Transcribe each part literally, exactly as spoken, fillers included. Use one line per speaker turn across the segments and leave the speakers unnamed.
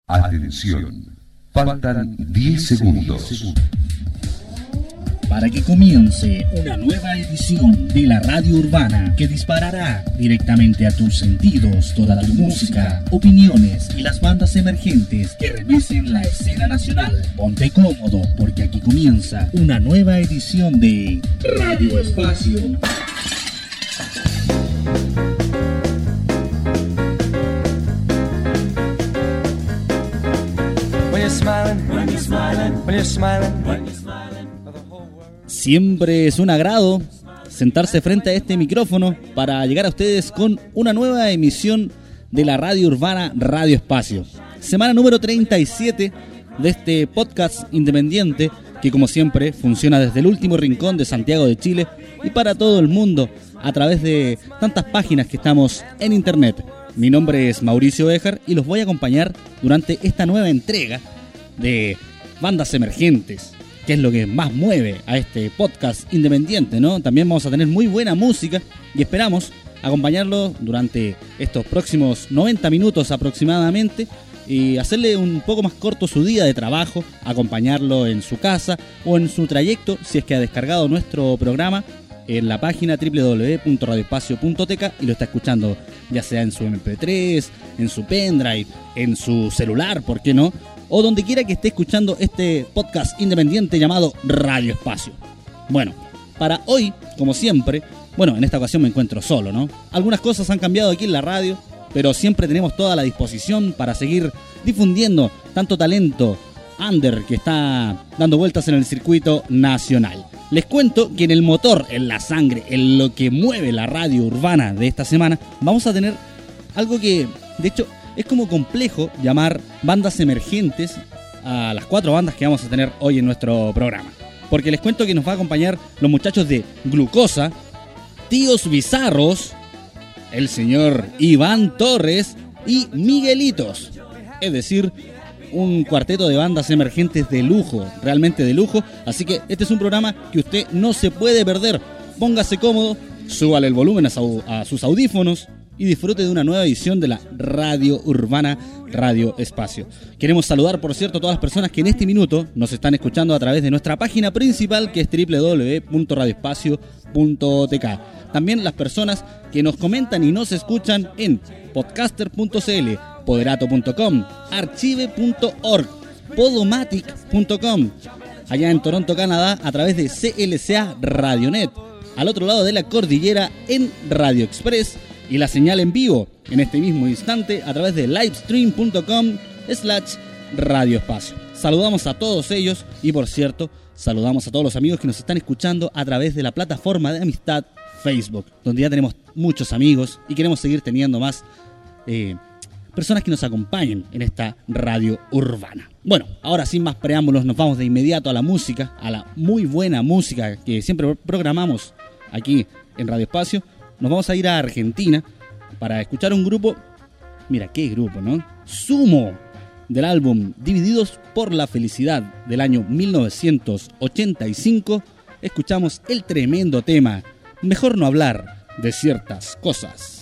Atención, faltan diez segundos.
Para que comience una nueva edición de la Radio Urbana que disparará directamente a tus sentidos toda tu música, opiniones y las bandas emergentes que remecen la escena nacional. Ponte cómodo porque aquí comienza una nueva edición de Radio Espacio.
When you're smiling, when you're smiling, when you're smiling, when you're smiling.
Siempre es un agrado sentarse frente a este micrófono para llegar a ustedes con una nueva emisión de la Radio Urbana Radio Espacio. Semana número treinta y siete de este podcast independiente que, como siempre, funciona desde el último rincón de Santiago de Chile y para todo el mundo a través de tantas páginas que estamos en internet. Mi nombre es Mauricio Béjar y los voy a acompañar durante esta nueva entrega de bandas emergentes, que es lo que más mueve a este podcast independiente, ¿no? También vamos a tener muy buena música y esperamos acompañarlo durante estos próximos noventa minutos aproximadamente y hacerle un poco más corto su día de trabajo, acompañarlo en su casa o en su trayecto si es que ha descargado nuestro programa en la página doble u doble u doble u punto radio espacio punto t k y lo está escuchando ya sea en su eme pe tres, en su pendrive, en su celular, ¿por qué no? O donde quiera que esté escuchando este podcast independiente llamado Radio Espacio. Bueno, para hoy, como siempre, bueno, en esta ocasión me encuentro solo, ¿no? Algunas cosas han cambiado aquí en la radio, pero siempre tenemos toda la disposición para seguir difundiendo tanto talento under que está dando vueltas en el circuito nacional. Les cuento que en el motor, en la sangre, en lo que mueve la radio urbana de esta semana, vamos a tener algo que, de hecho, es como complejo llamar bandas emergentes a las cuatro bandas que vamos a tener hoy en nuestro programa. Porque les cuento que nos va a acompañar los muchachos de Glucosa, Tíos Bizarros, el señor Iván Torres y Miguelitos. Es decir, un cuarteto de bandas emergentes de lujo, realmente de lujo. Así que este es un programa que usted no se puede perder. Póngase cómodo, súbale el volumen a, su, a sus audífonos y disfrute de una nueva edición de la Radio Urbana Radio Espacio. Queremos saludar, por cierto, a todas las personas que en este minuto nos están escuchando a través de nuestra página principal, que es doble u doble u doble u punto radio espacio punto t k. También las personas que nos comentan y nos escuchan en podcaster punto c l, poderato punto com, archive punto org, podomatic punto com, allá en Toronto, Canadá, a través de C L C A Radionet, al otro lado de la cordillera en Radio Express, y la señal en vivo en este mismo instante a través de livestream punto com slash radio espacio. Saludamos a todos ellos y, por cierto, saludamos a todos los amigos que nos están escuchando a través de la plataforma de amistad Facebook, donde ya tenemos muchos amigos y queremos seguir teniendo más eh, personas que nos acompañen en esta radio urbana. Bueno, ahora sin más preámbulos nos vamos de inmediato a la música, a la muy buena música que siempre programamos aquí en Radio Espacio. Nos vamos a ir a Argentina para escuchar un grupo, mira qué grupo, ¿no? Sumo, del álbum Divididos por la Felicidad del año mil novecientos ochenta y cinco. Escuchamos el tremendo tema Mejor no hablar de ciertas cosas.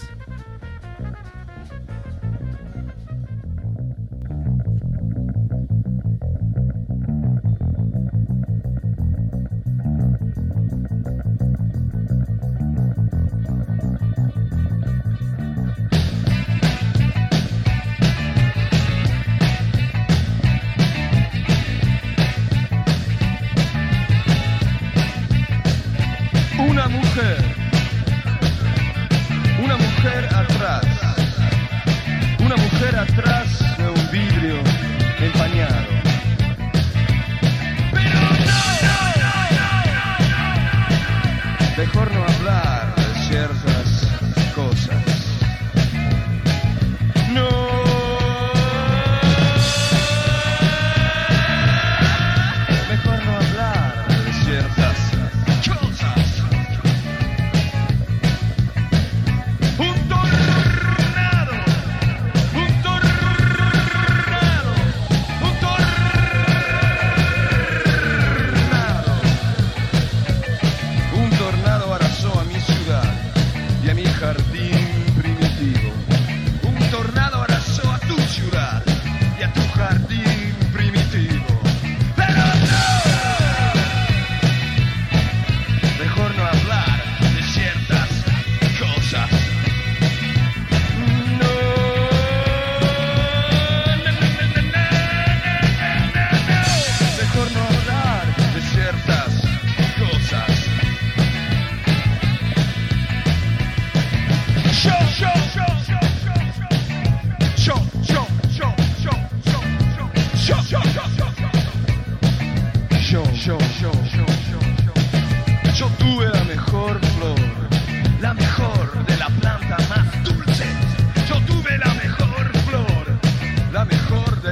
Una mujer, una mujer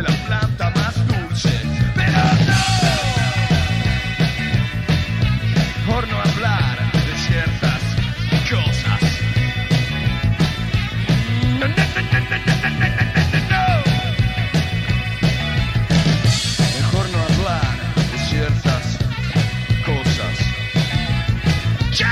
la planta más dulce. Pero no, por no hablar de ciertas cosas. No, no, no, no, no, no, no, no, no. Mejor no hablar de ciertas cosas. ¡Ya!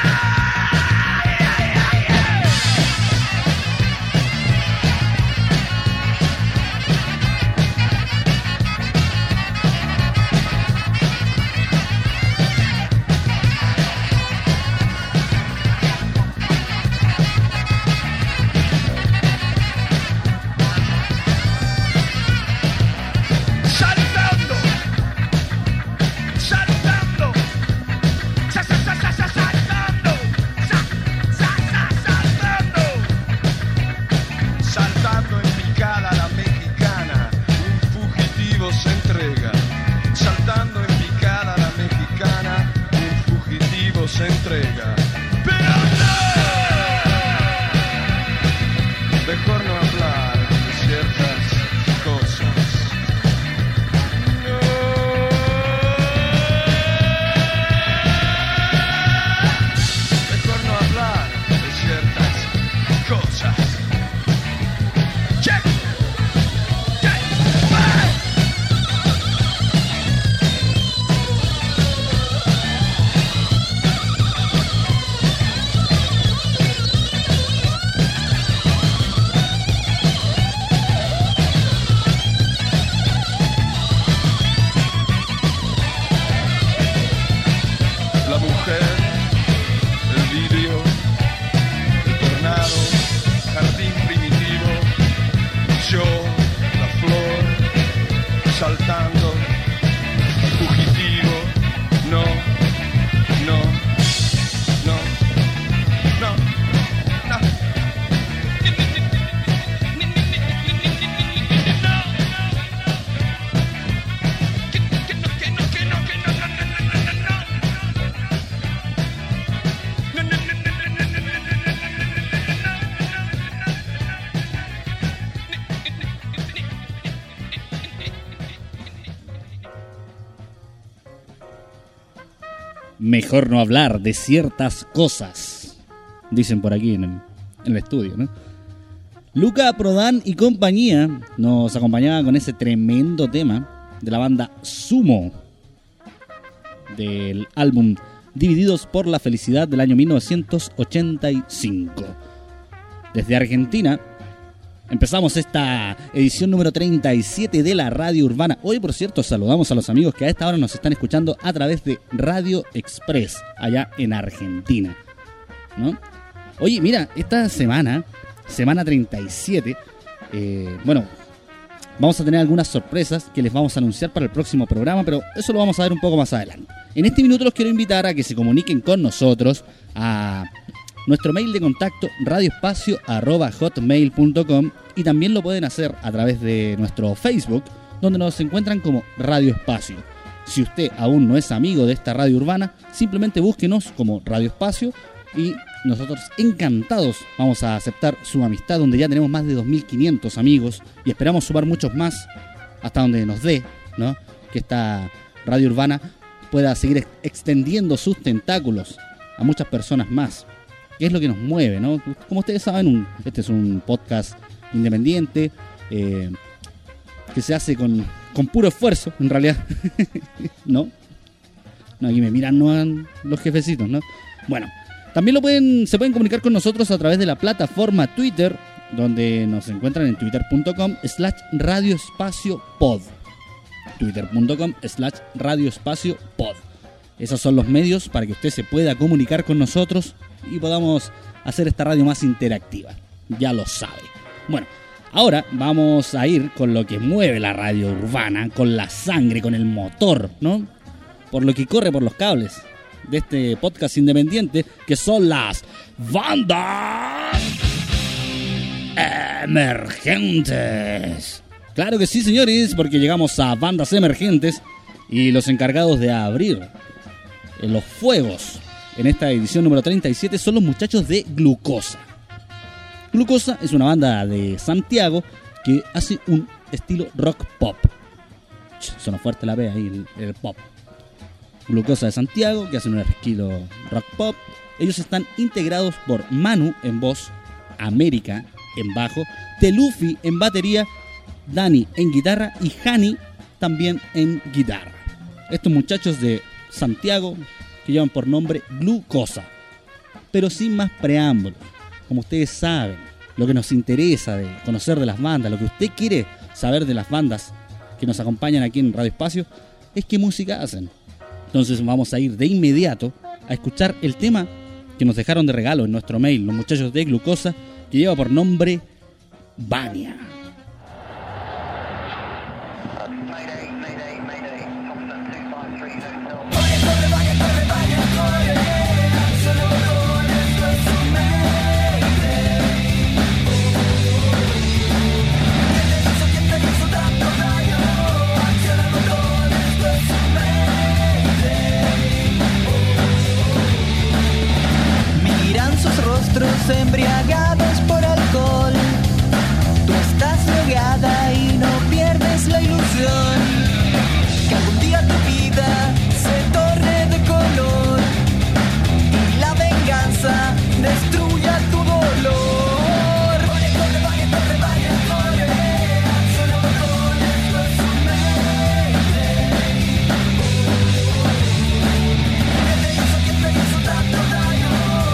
Se entrega, pero no, mejor no hablar de ciertas cosas. No, mejor no hablar de ciertas cosas. Check, check, bye. Saltando, fugitivo, no, no, no, no, no.
Mejor no hablar de ciertas cosas, dicen por aquí en el, en el estudio, ¿no? Luca Prodan y compañía nos acompañaba con ese tremendo tema de la banda Sumo, del álbum Divididos por la Felicidad del año mil novecientos ochenta y cinco. Desde Argentina empezamos esta edición número treinta y siete de la Radio Urbana. Hoy, por cierto, saludamos a los amigos que a esta hora nos están escuchando a través de Radio Express, allá en Argentina, ¿no? Oye, mira, esta semana, semana treinta y siete, eh, bueno, vamos a tener algunas sorpresas que les vamos a anunciar para el próximo programa, pero eso lo vamos a ver un poco más adelante. En este minuto los quiero invitar a que se comuniquen con nosotros a nuestro mail de contacto radioespacio arroba hotmail punto com, y también lo pueden hacer a través de nuestro Facebook, donde nos encuentran como Radio Espacio. Si usted aún no es amigo de esta radio urbana, simplemente búsquenos como Radio Espacio y nosotros encantados vamos a aceptar su amistad, donde ya tenemos más de dos mil quinientos amigos y esperamos sumar muchos más hasta donde nos dé, ¿no? Que esta radio urbana pueda seguir ex- extendiendo sus tentáculos a muchas personas más. ¿Qué es lo que nos mueve, no? Como ustedes saben, un, este es un podcast independiente, eh, que se hace con, con puro esfuerzo, en realidad. ¿No? No, aquí me miran, no, los jefecitos, ¿no? Bueno, también lo pueden, se pueden comunicar con nosotros a través de la plataforma Twitter, donde nos encuentran en twitter punto com slash radioespacio pod. twitter punto com slash radioespacio pod. Esos son los medios para que usted se pueda comunicar con nosotros y podamos hacer esta radio más interactiva. Ya lo sabe. Bueno, ahora vamos a ir con lo que mueve la radio urbana, con la sangre, con el motor, ¿no? Por lo que corre por los cables de este podcast independiente, que son las bandas emergentes. Claro que sí, señores, porque llegamos a bandas emergentes y los encargados de abrir los fuegos en esta edición número treinta y siete son los muchachos de Glucosa. Glucosa es una banda de Santiago que hace un estilo rock pop. Suena fuerte la P ahí, el, el pop. Glucosa de Santiago, que hacen un estilo rock pop. Ellos están integrados por Manu en voz, América en bajo, Telufi en batería, Dani en guitarra y Hani también en guitarra. Estos muchachos de Santiago que llevan por nombre Glucosa. Pero sin más preámbulos, como ustedes saben, lo que nos interesa de conocer de las bandas, lo que usted quiere saber de las bandas que nos acompañan aquí en Radio Espacio, es qué música hacen. Entonces vamos a ir de inmediato a escuchar el tema que nos dejaron de regalo en nuestro mail los muchachos de Glucosa, que lleva por nombre Vania.
Embriagados por alcohol, tú estás drogada y no pierdes la ilusión que algún día tu vida se torne de color y la venganza destruya tu dolor. Corre, corre, vaya, corre, vaya, corre, solo con esto es un mayday. ¿Quién te hizo, quién te hizo tanto daño?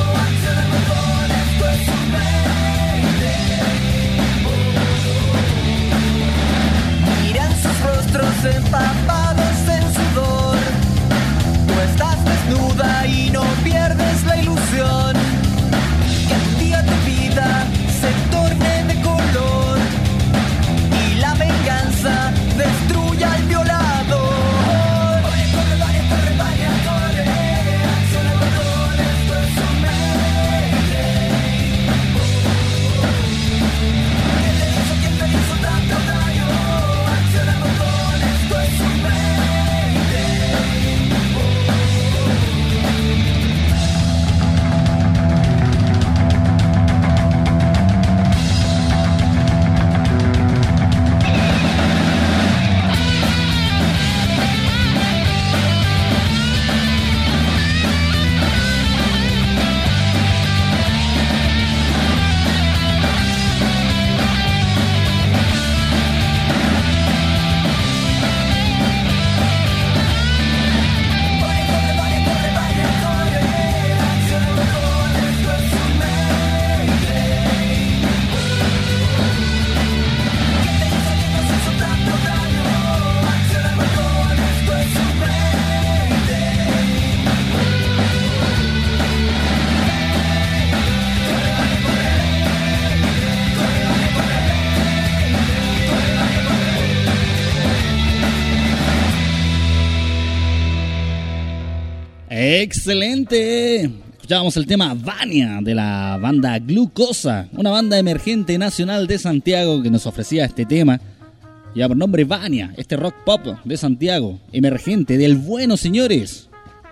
Miran sus rostros empapados en sudor. Tú estás desnuda y no pierdes la ilusión que algún día tu vida se torne de color y la venganza destruya al violador. Corre, corre, vaya, corre, vaya, corre, solo con esto es un mayday. ¿Quién te hizo, quién te hizo tanto daño? Accionando con esto es un mayday.
¡Excelente! Escuchábamos el tema Vania de la banda Glucosa, una banda emergente nacional de Santiago que nos ofrecía este tema. Lleva por nombre Vania, este rock pop de Santiago, emergente, del bueno, señores.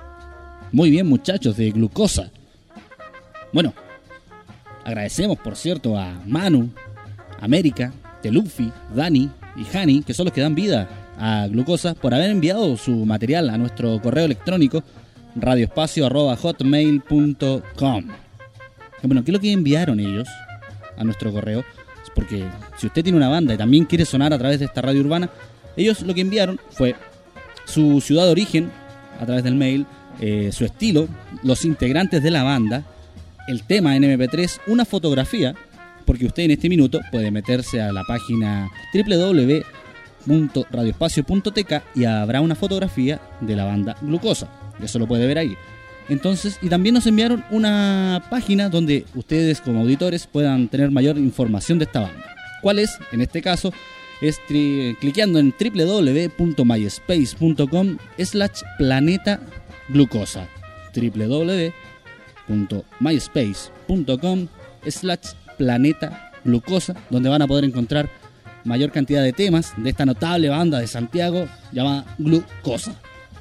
Muy bien, muchachos de Glucosa. Bueno, agradecemos, por cierto, a Manu, América, Telufi, Dani y Hani, que son los que dan vida a Glucosa, por haber enviado su material a nuestro correo electrónico radioespacio arroba hotmail punto com. Bueno, ¿qué es lo que enviaron ellos a nuestro correo? Porque si usted tiene una banda y también quiere sonar a través de esta radio urbana, ellos lo que enviaron fue su ciudad de origen a través del mail, eh, su estilo, los integrantes de la banda, el tema en eme pe tres, una fotografía, porque usted en este minuto puede meterse a la página doble u doble u doble u punto radioespacio punto te ca y habrá una fotografía de la banda Glucosa. Eso lo puede ver ahí. Entonces, y también nos enviaron una página donde ustedes como auditores puedan tener mayor información de esta banda. ¿Cuál es? En este caso, es tri- cliqueando en doble u doble u doble u punto myspace punto com slash planeta glucosa. doble u doble u doble u punto myspace punto com slash planeta glucosa, donde van a poder encontrar mayor cantidad de temas de esta notable banda de Santiago llamada Glucosa,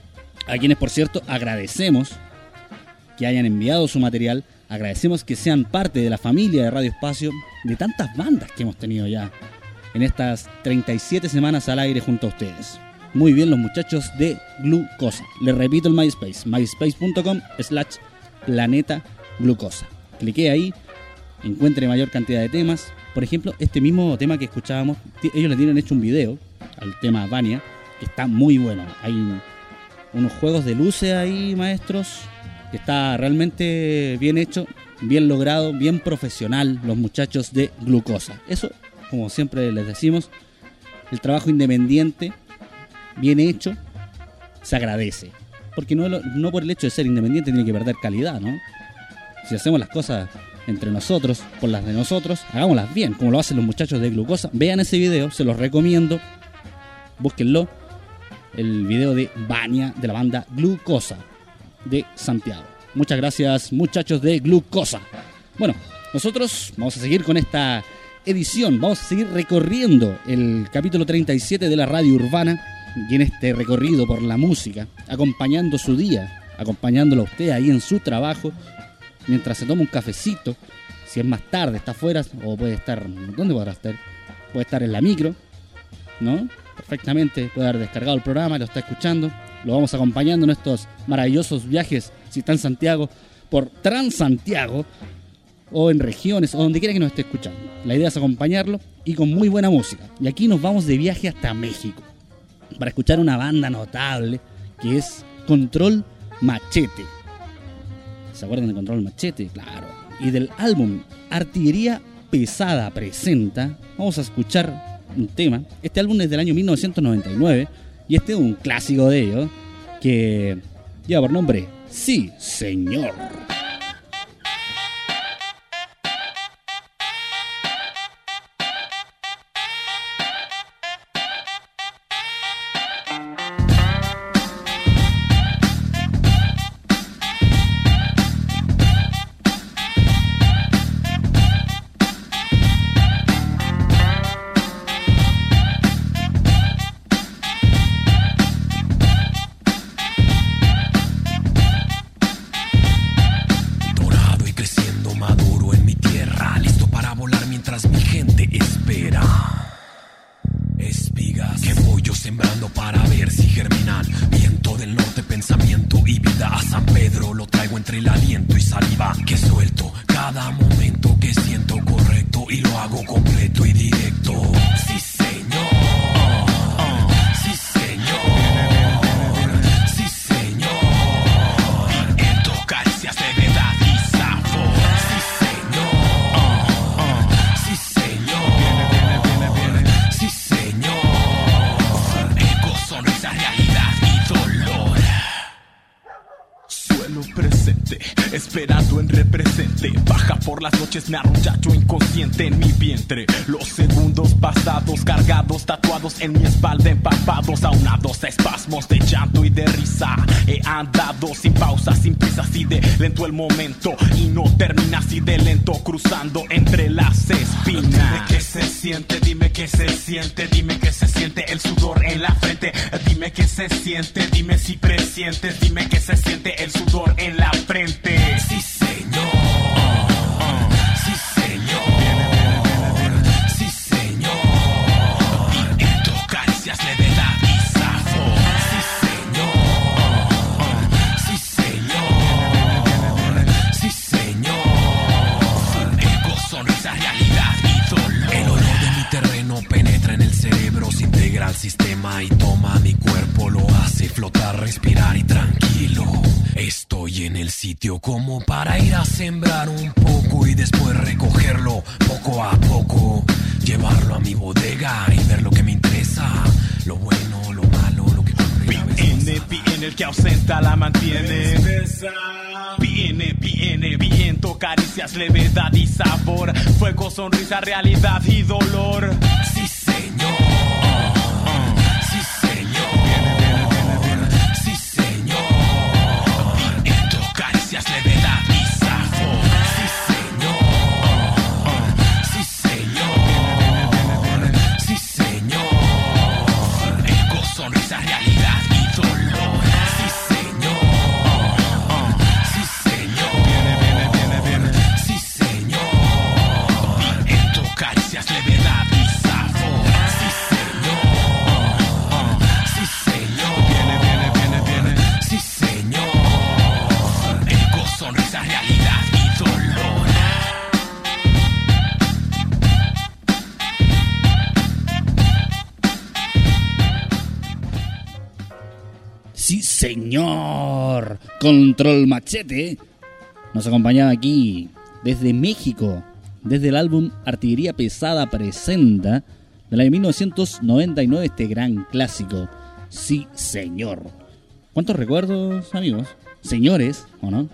a quienes, por cierto, agradecemos que hayan enviado su material, agradecemos que sean parte de la familia de Radio Espacio, de tantas bandas que hemos tenido ya en estas treinta y siete semanas al aire junto a ustedes. muy bien los muchachos de Glucosa. Les repito el MySpace, myspace.com slash planeta glucosa. Clique ahí, encuentre mayor cantidad de temas. Por ejemplo, este mismo tema que escuchábamos, ellos le tienen hecho un video al tema Vania, que está muy bueno. Hay unos juegos de luces ahí, maestros, que está realmente bien hecho, bien logrado, bien profesional, los muchachos de Glucosa. Eso, como siempre les decimos, el trabajo independiente, bien hecho, se agradece. Porque no, no por el hecho de ser independiente tiene que perder calidad, ¿no? Si hacemos las cosas entre nosotros, por las de nosotros, hagámoslas bien, como lo hacen los muchachos de Glucosa. Vean ese video, se los recomiendo, búsquenlo, el video de Vania de la banda Glucosa de Santiago. Muchas gracias, muchachos de Glucosa. Bueno, nosotros vamos a seguir con esta edición, vamos a seguir recorriendo el capítulo treinta y siete de la Radio Urbana, y en este recorrido por la música, acompañando su día, acompañándolo a usted ahí en su trabajo, mientras se toma un cafecito, si es más tarde, está afuera, o puede estar, ¿dónde podrá estar? Puede estar en la micro, ¿no? Perfectamente, puede haber descargado el programa, lo está escuchando, lo vamos acompañando en estos maravillosos viajes, si está en Santiago, por Transantiago, o en regiones, o donde quiera que nos esté escuchando. La idea es acompañarlo, y con muy buena música. Y aquí nos vamos de viaje hasta México, para escuchar una banda notable, que es Control Machete. ¿Se acuerdan de Control Machete? Claro. Y del álbum Artillería Pesada Presenta, vamos a escuchar un tema. Este álbum es del año mil novecientos noventa y nueve y este es un clásico de ellos que lleva por nombre Sí, Señor.
Me arrullacho inconsciente en mi vientre. Los segundos pasados cargados, tatuados en mi espalda, empapados, aunados a espasmos de llanto y de risa. He andado sin pausa, sin prisa, así de lento el momento y no termina así de lento, cruzando entre las espinas. Dime qué se siente, dime qué se siente, dime qué se siente el sudor en la frente. Dime qué se siente, dime si presientes, dime qué se siente el sudor en la frente. Sí, señor. Al sistema y toma mi cuerpo, lo hace flotar, respirar y tranquilo. Estoy en el sitio como para ir a sembrar un poco y después recogerlo poco a poco, llevarlo a mi bodega y ver lo que me interesa, lo bueno, lo malo, lo que viene, viene el que ausenta la mantiene. Viene, viene, viento, caricias, levedad y sabor, fuego, sonrisa, realidad y dolor. Sí, señor. Levedad y sabor. Sí, señor. Sí, señor. Sí, señor. Eco, sonrisa, realidad y dolor. Sí, señor. Sí, señor. Sí, señor. Viento, caricias, levedad y sabor.
Sí, señor. Control Machete nos acompañaba aquí desde México, desde el álbum Artillería Pesada Presenta del año mil novecientos noventa y nueve, este gran clásico. Sí, señor. ¿Cuántos recuerdos, amigos? Señores, ¿o no?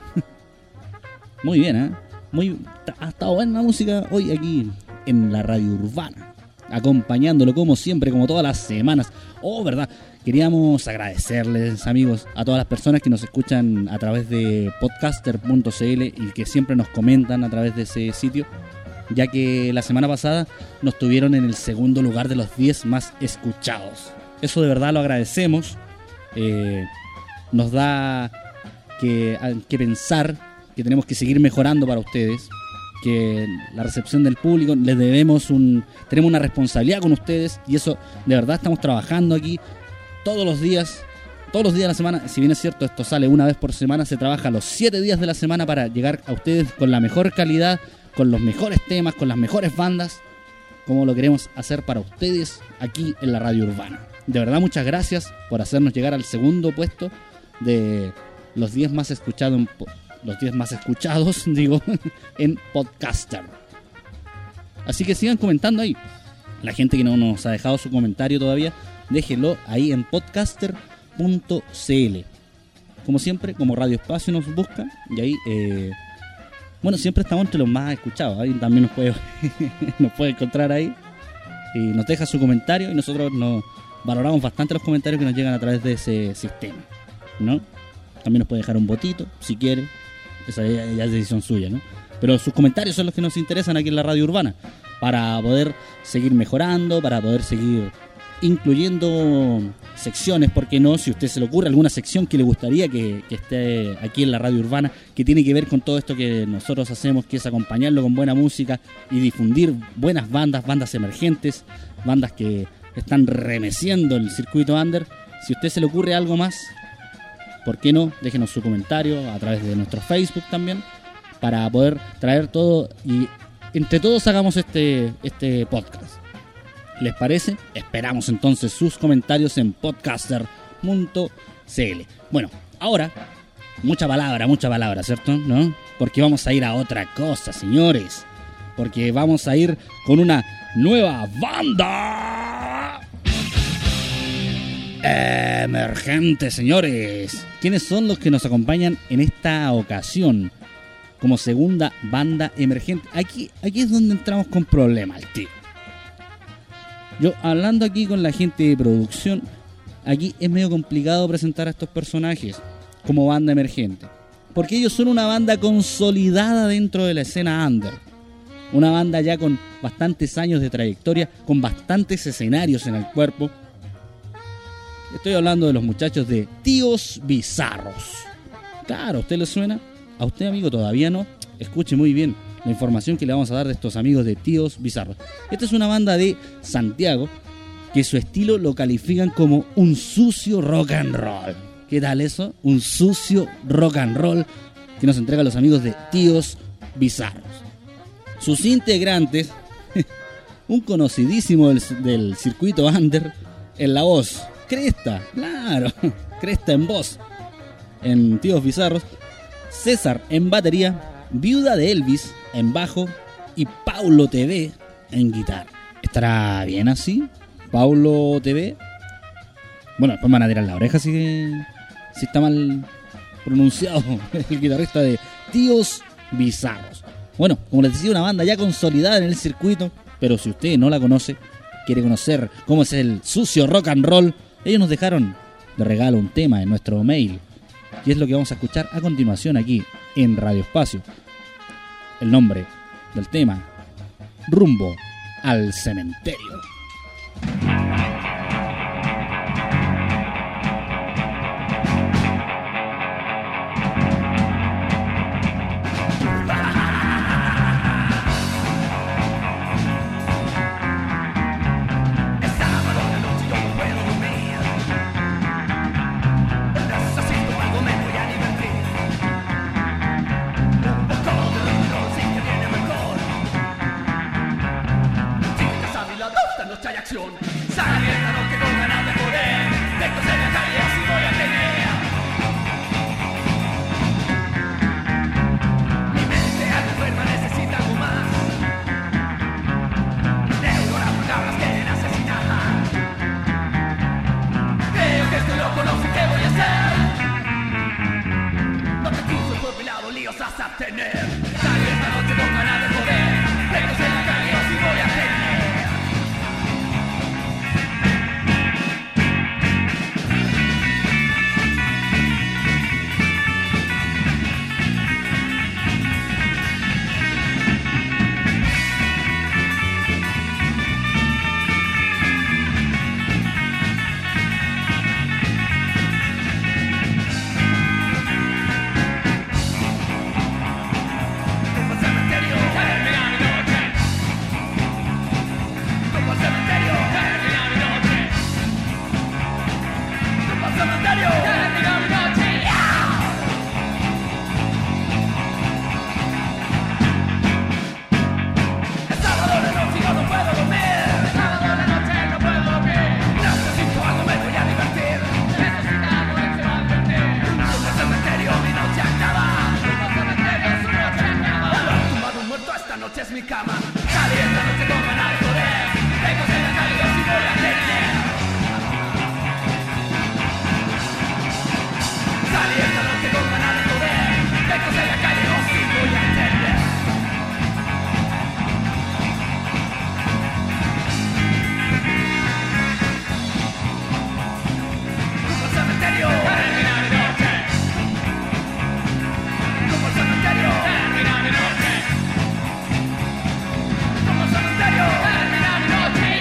Muy bien, ¿eh? Muy, ha estado buena la música hoy aquí en la Radio Urbana, acompañándolo como siempre, como todas las semanas. Oh, verdad, queríamos agradecerles, amigos, a todas las personas que nos escuchan a través de podcaster punto c l y que siempre nos comentan a través de ese sitio, ya que la semana pasada nos tuvieron en el segundo lugar de los diez más escuchados. Eso de verdad lo agradecemos. Eh, nos da que, que pensar que tenemos que seguir mejorando para ustedes, que la recepción del público, les debemos un, tenemos una responsabilidad con ustedes, y eso de verdad estamos trabajando aquí todos los días, todos los días de la semana. Si bien es cierto, esto sale una vez por semana, se trabaja los siete días de la semana para llegar a ustedes con la mejor calidad, con los mejores temas, con las mejores bandas, como lo queremos hacer para ustedes aquí en la Radio Urbana. De verdad, muchas gracias por hacernos llegar al segundo puesto de los diez más escuchados en, los diez más escuchados, digo, en Podcaster. Así que sigan comentando ahí. La gente que no nos ha dejado su comentario todavía, déjenlo ahí en podcaster punto c l. Como siempre, como Radio Espacio nos buscan, y ahí, eh, bueno, siempre estamos entre los más escuchados. Ahí también nos puede, nos puede encontrar ahí. Y nos deja su comentario, y nosotros nos valoramos bastante los comentarios que nos llegan a través de ese sistema, ¿no? También nos puede dejar un votito, si quiere. Esa ya, ya es decisión suya, ¿no? Pero sus comentarios son los que nos interesan aquí en la Radio Urbana, para poder seguir mejorando, para poder seguir incluyendo secciones, ¿por qué no? Si a usted se le ocurre alguna sección que le gustaría que, que esté aquí en la Radio Urbana, que tiene que ver con todo esto que nosotros hacemos, que es acompañarlo con buena música y difundir buenas bandas, bandas emergentes, bandas que están remeciendo el circuito under. Si a usted se le ocurre algo más, ¿por qué no? Déjenos su comentario a través de nuestro Facebook también, para poder traer todo y entre todos hagamos este, este podcast. ¿Les parece? Esperamos entonces sus comentarios en podcaster punto c l. Bueno, ahora, mucha palabra, mucha palabra, ¿cierto? ¿No? Porque vamos a ir a otra cosa, señores. Porque vamos a ir con una nueva banda emergente, señores. ¿Quiénes son los que nos acompañan en esta ocasión como segunda banda emergente? Aquí, aquí es donde entramos con problemas, tío. Yo, hablando aquí con la gente de producción, aquí es medio complicado presentar a estos personajes como banda emergente, porque ellos son una banda consolidada dentro de la escena under. Una banda ya con bastantes años de trayectoria, con bastantes escenarios en el cuerpo. Estoy hablando de los muchachos de Tíos Bizarros. Claro, ¿a usted le suena? A usted, amigo, todavía no. Escuche muy bien la información que le vamos a dar de estos amigos de Tíos Bizarros. Esta es una banda de Santiago que su estilo lo califican como un sucio rock and roll. ¿Qué tal eso? Un sucio rock and roll que nos entregan los amigos de Tíos Bizarros. Sus integrantes, un conocidísimo del, del circuito under en la voz, Cresta, claro, Cresta en voz, en Tíos Bizarros, César en batería, Viuda de Elvis en bajo y Paulo T V en guitarra. ¿Estará bien así? Paulo T V. Bueno, después me van a tirar la oreja si, si está mal pronunciado el guitarrista de Tíos Bizarros. Bueno, como les decía, una banda ya consolidada en el circuito, pero si usted no la conoce, quiere conocer cómo es el sucio rock and roll, ellos nos dejaron de regalo un tema en nuestro mail, y es lo que vamos a escuchar a continuación aquí en Radio Espacio. El nombre del tema: Rumbo al Cementerio.
Acción. los vas a tener. Salí esta noche con ganas de poder. Tengo en la calle, así voy a tener. Es mi cama, salí esta noche con ganas de poder. Tengo en la calle, así voy a tener. Salí esta noche con ganas de poder. Tengo en la calle, así voy a tener. Como el cementerio, termina mi noche. Como el cementerio, termina mi noche. Termina mi noche.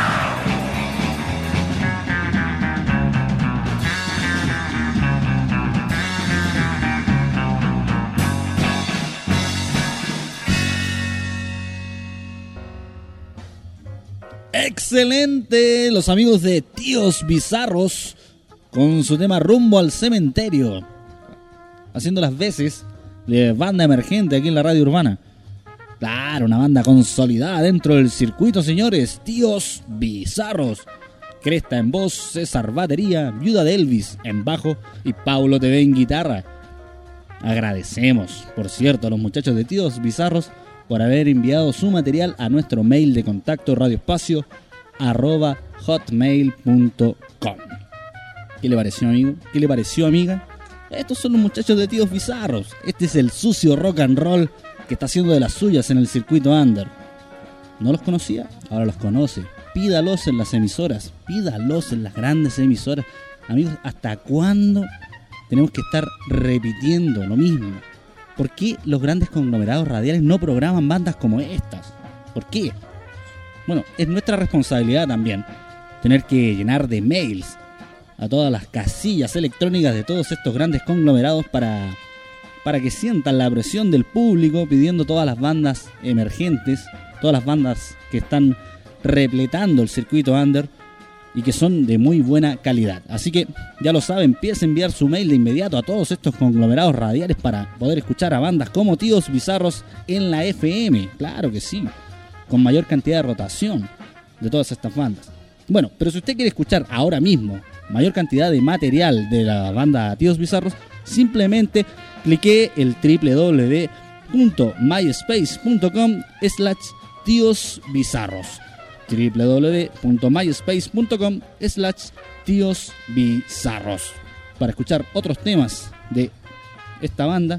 Excelente, los amigos de Tíos Bizarros con su tema Rumbo al Cementerio, haciendo las veces de banda emergente aquí en la radio urbana. Claro, una banda consolidada dentro del circuito, señores. Tíos Bizarros. Cresta en voz, César batería, Viuda de Elvis en bajo y Paulo T V en guitarra. Agradecemos, por cierto, a los muchachos de Tíos Bizarros por haber enviado su material a nuestro mail de contacto radioespacio arroba hotmail punto com. ¿Qué le pareció, amigo? ¿Qué le pareció, amiga? Estos son los muchachos de Tíos Bizarros. Este es el sucio rock and roll que está haciendo de las suyas en el circuito under. ¿No los conocía? Ahora los conoce. Pídalos en las emisoras, pídalos en las grandes emisoras. Amigos, ¿hasta cuándo tenemos que estar repitiendo lo mismo? ¿Por qué los grandes conglomerados radiales no programan bandas como estas? ¿Por qué? Bueno, es nuestra responsabilidad también tener que llenar de mails a todas las casillas electrónicas de todos estos grandes conglomerados para... para que sientan la presión del público pidiendo todas las bandas emergentes, todas las bandas que están repletando el circuito under y que son de muy buena calidad. Así que ya lo saben, empiece a enviar su mail de inmediato a todos estos conglomerados radiales para poder escuchar a bandas como Tíos Bizarros en la F M. Claro que sí, con mayor cantidad de rotación de todas estas bandas. Bueno, pero si usted quiere escuchar ahora mismo mayor cantidad de material de la banda Tíos Bizarros, simplemente clique el doble u doble u doble u punto myspace punto com slash tíos bizarros. doble u doble u doble u punto myspace punto com slash tíos bizarros. Para escuchar otros temas de esta banda,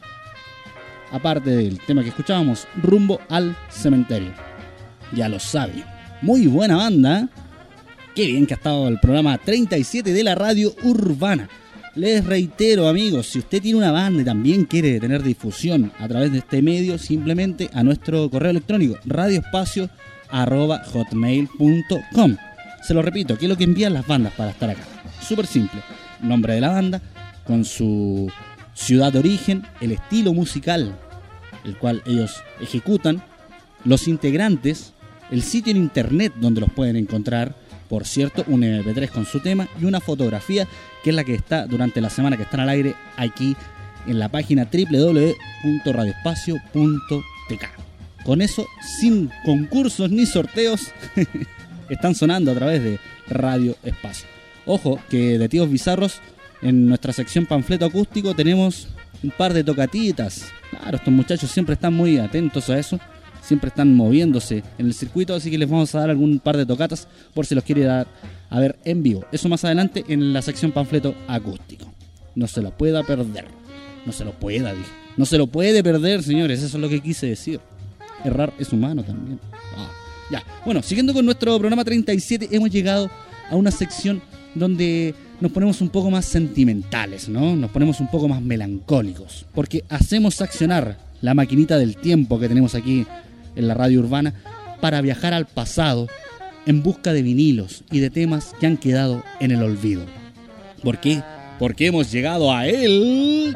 aparte del tema que escuchábamos, Rumbo al Cementerio. Ya lo sabe. Muy buena banda. Qué bien que ha estado el programa treinta y siete de la radio urbana. Les reitero, amigos, si usted tiene una banda y también quiere tener difusión a través de este medio, simplemente a nuestro correo electrónico radioespacio arroba hotmail punto com. Se lo repito, ¿qué es lo que envían las bandas para estar acá? Súper simple. Nombre de la banda, con su ciudad de origen, el estilo musical, el cual ellos ejecutan, los integrantes, el sitio en internet donde los pueden encontrar, por cierto, un eme pe tres con su tema y una fotografía que es la que está durante la semana que están al aire aquí en la página doble u doble u doble u punto radioespacio punto te ka. Con eso, sin concursos ni sorteos, están sonando a través de Radio Espacio. Ojo, que de Tíos Bizarros, en nuestra sección panfleto acústico, tenemos un par de tocatitas. Claro, estos muchachos siempre están muy atentos a eso. Siempre están moviéndose en el circuito, así que les vamos a dar algún par de tocatas por si los quiere dar a ver en vivo. Eso más adelante en la sección panfleto acústico. No se la pueda perder. No se lo pueda, dije. No se lo puede perder, señores. Eso es lo que quise decir. Errar es humano también. Ah, ya. Bueno, siguiendo con nuestro programa treinta y siete, hemos llegado a una sección donde nos ponemos un poco más sentimentales, ¿no? Nos ponemos un poco más melancólicos. Porque hacemos accionar la maquinita del tiempo que tenemos aquí en la radio urbana para viajar al pasado en busca de vinilos y de temas que han quedado en el olvido. ¿Por qué? Porque hemos llegado a él.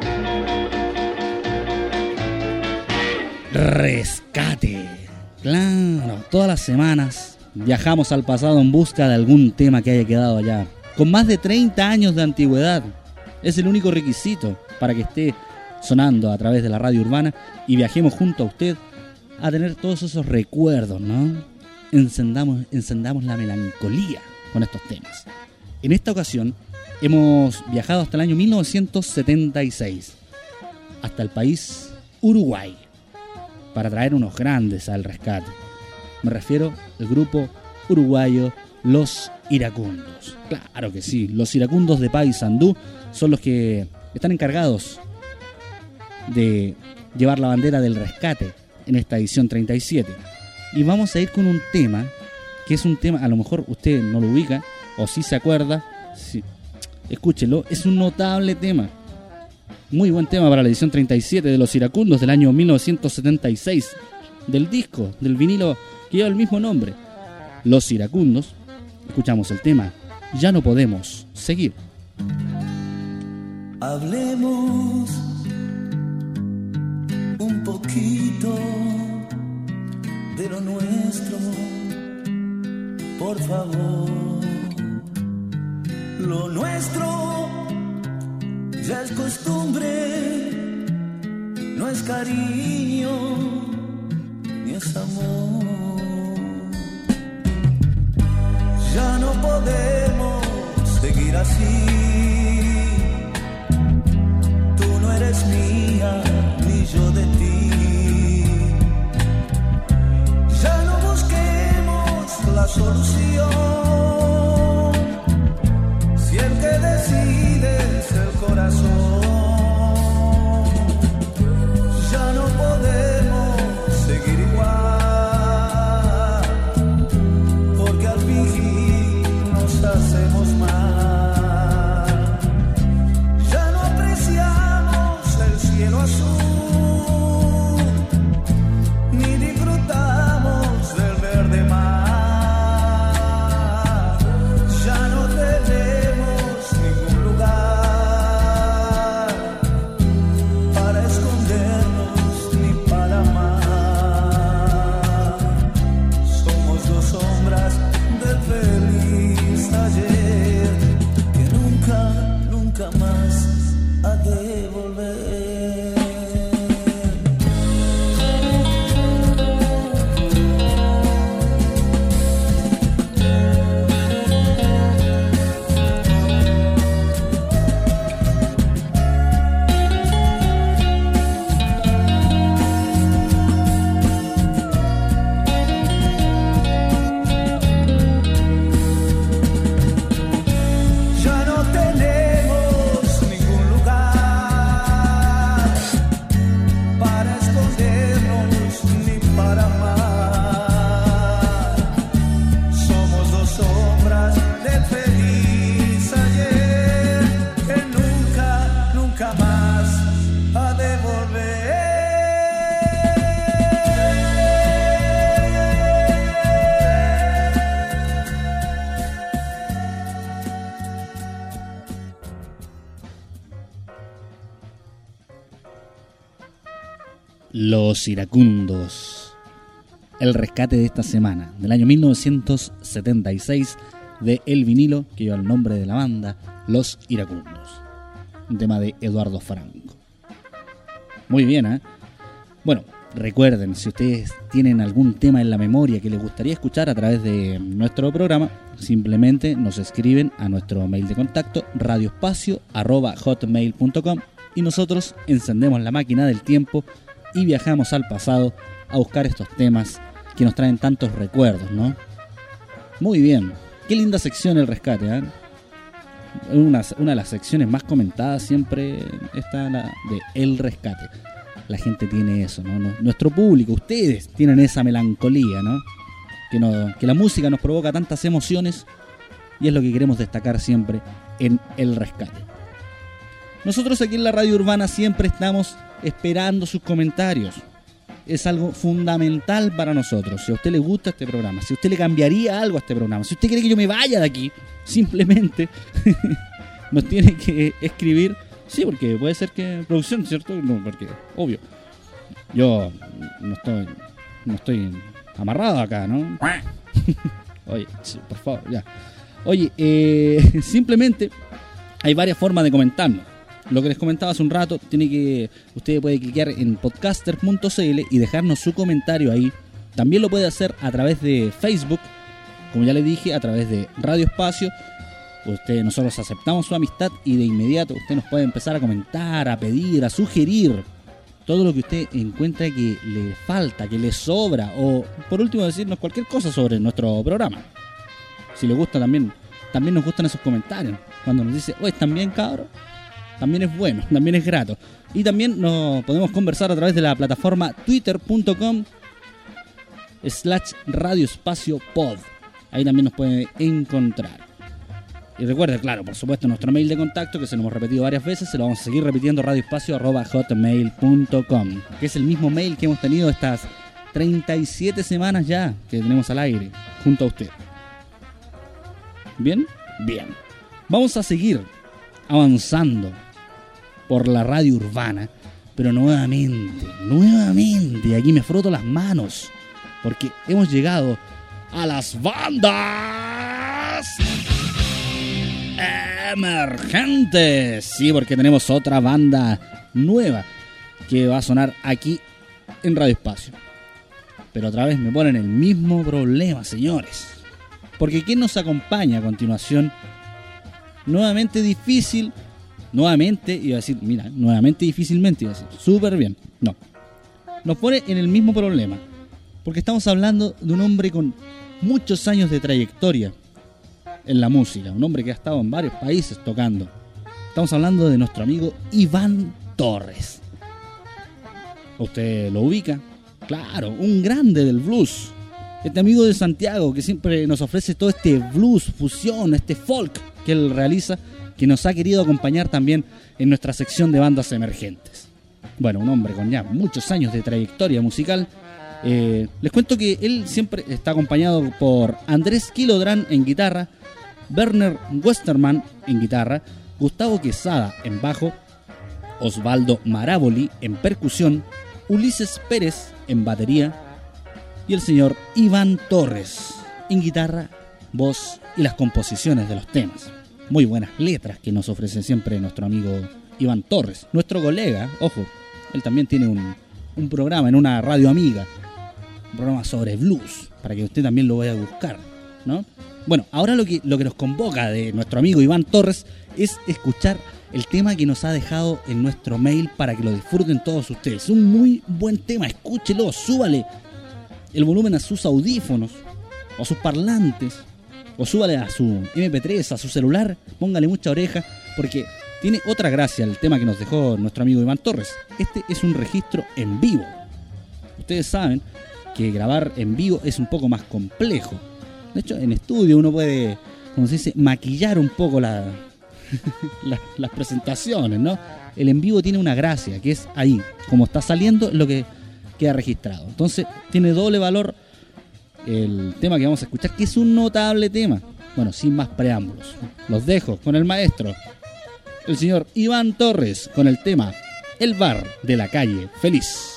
Rescate. Claro, todas las semanas viajamos al pasado en busca de algún tema que haya quedado allá. Con más de treinta años de antigüedad. Es el único requisito para que esté sonando a través de la radio urbana y viajemos junto a usted a tener todos esos recuerdos, ¿no? Encendamos, encendamos la melancolía con estos temas. En esta ocasión hemos viajado hasta el año mil novecientos setenta y seis, hasta el país Uruguay, para traer unos grandes al rescate. Me refiero al grupo uruguayo Los Iracundos. Claro que sí, los Iracundos de Paysandú son los que están encargados de llevar la bandera del rescate en esta edición treinta y siete. Y vamos a ir con un tema, que es un tema, a lo mejor usted no lo ubica, o si se acuerda, sí, escúchelo, es un notable tema. Muy buen tema para la edición treinta y siete de Los Iracundos del año mil novecientos setenta y seis, del disco, del vinilo que lleva el mismo nombre, Los Iracundos. Escuchamos el tema Ya no podemos seguir.
Hablemos un poquito de lo nuestro, por favor. Lo nuestro ya es costumbre, no es cariño ni es amor. Ya no podemos seguir así. Tú no eres mía, ni yo de ti. Ya no busquemos la solución. Si el que decide es el corazón. Ya no podemos seguir igual, porque al fingir nos hacemos mal. Ya no apreciamos el cielo azul, ni disfrutamos del verde mar. Ya no tenemos ningún lugar para escondernos ni para amar. Somos dos sombras del feliz ayer que nunca, nunca más ha de volver. Ya no tenemos ningún lugar para escondernos ni para amar. Somos dos sombras del feliz ayer que nunca, nunca más ha de volver.
Los Iracundos. El rescate de esta semana, del año mil novecientos setenta y seis, de el vinilo que lleva el nombre de la banda, Los Iracundos. Un tema de Eduardo Franco. Muy bien, ¿eh? Bueno, recuerden, si ustedes tienen algún tema en la memoria que les gustaría escuchar a través de nuestro programa, simplemente nos escriben a nuestro mail de contacto radioespacio arroba hotmail punto com y nosotros encendemos la máquina del tiempo y viajamos al pasado a buscar estos temas que nos traen tantos recuerdos, ¿no? Muy bien, qué linda sección el rescate, ¿eh? Una, una de las secciones más comentadas siempre está la de El Rescate. La gente tiene eso, ¿no? Nuestro público, ustedes tienen esa melancolía, ¿no? Que, no, que la música nos provoca tantas emociones y es lo que queremos destacar siempre en El Rescate. Nosotros aquí en la Radio Urbana siempre estamos esperando sus comentarios. Es algo fundamental para nosotros. Si a usted le gusta este programa, si a usted le cambiaría algo a este programa, si usted quiere que yo me vaya de aquí, simplemente nos tiene que escribir. Sí, porque puede ser que producción, ¿cierto? No, porque, obvio, yo no estoy, no estoy amarrado acá, ¿no? Oye, por favor, ya. Oye, eh, simplemente hay varias formas de comentarnos. Lo que les comentaba hace un rato, tiene que usted puede cliquear en podcaster punto c l y dejarnos su comentario ahí. También lo puede hacer a través de Facebook, como ya le dije, a través de Radio Espacio. Usted, nosotros aceptamos su amistad y de inmediato usted nos puede empezar a comentar, a pedir, a sugerir todo lo que usted encuentre que le falta, que le sobra, o por último decirnos cualquier cosa sobre nuestro programa. Si le gusta también, también nos gustan esos comentarios. Cuando nos dice, oye, ¿están bien, cabros? También es bueno, también es grato. Y también nos podemos conversar a través de la plataforma twitter punto com slash radio espacio pod. Ahí también nos puede encontrar. Y recuerde, claro, por supuesto, nuestro mail de contacto, que se lo hemos repetido varias veces, se lo vamos a seguir repitiendo, radioespacio arroba hotmail punto com, que es el mismo mail que hemos tenido estas treinta y siete semanas ya que tenemos al aire, junto a usted. ¿Bien? Bien. Vamos a seguir avanzando por la radio urbana, pero nuevamente, nuevamente, aquí me froto las manos, porque hemos llegado a las bandas emergentes. Sí, porque tenemos otra banda nueva que va a sonar aquí en Radio Espacio. Pero otra vez me ponen el mismo problema, señores. Porque ¿quién nos acompaña a continuación? Nuevamente difícil. Nuevamente, iba a decir, mira, nuevamente difícilmente, iba a decir, súper bien. No. Nos pone en el mismo problema. Porque estamos hablando de un hombre con muchos años de trayectoria en la música, un hombre que ha estado en varios países tocando. Estamos hablando de nuestro amigo Iván Torres. ¿Usted lo ubica? Claro, un grande del blues. Este amigo de Santiago que siempre nos ofrece todo este blues, fusión, este folk que él realiza, que nos ha querido acompañar también en nuestra sección de bandas emergentes. Bueno, un hombre con ya muchos años de trayectoria musical. Eh, les cuento que él siempre está acompañado por Andrés Kilodrán en guitarra, Werner Westermann en guitarra, Gustavo Quesada en bajo, Osvaldo Maraboli en percusión, Ulises Pérez en batería y el señor Iván Torres en guitarra, voz y las composiciones de los temas. Muy buenas letras que nos ofrece siempre nuestro amigo Iván Torres, nuestro colega. Ojo, él también tiene un, un programa en una radio amiga, un programa sobre blues, para que usted también lo vaya a buscar, ¿no? Bueno, ahora lo que, lo que nos convoca de nuestro amigo Iván Torres es escuchar el tema que nos ha dejado en nuestro mail para que lo disfruten todos ustedes. Un muy buen tema, escúchelo, súbale el volumen a sus audífonos o a sus parlantes, o súbale a su eme pe tres, a su celular, póngale mucha oreja, porque tiene otra gracia el tema que nos dejó nuestro amigo Iván Torres. Este es un registro en vivo. Ustedes saben que grabar en vivo es un poco más complejo. De hecho, en estudio uno puede, como se dice, maquillar un poco la, la, las presentaciones, ¿no? El en vivo tiene una gracia, que es ahí, como está saliendo, lo que queda registrado. Entonces, tiene doble valor el tema que vamos a escuchar, que es un notable tema. Bueno, sin más preámbulos, los dejo con el maestro, el señor Iván Torres, con el tema El Bar de la Calle Feliz.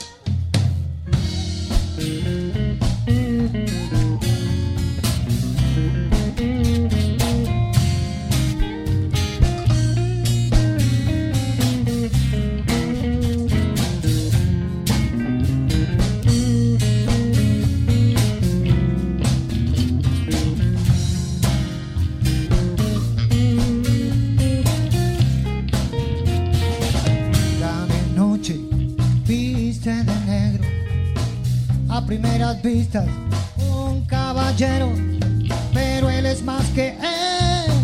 Primeras vistas, un caballero, pero él es más que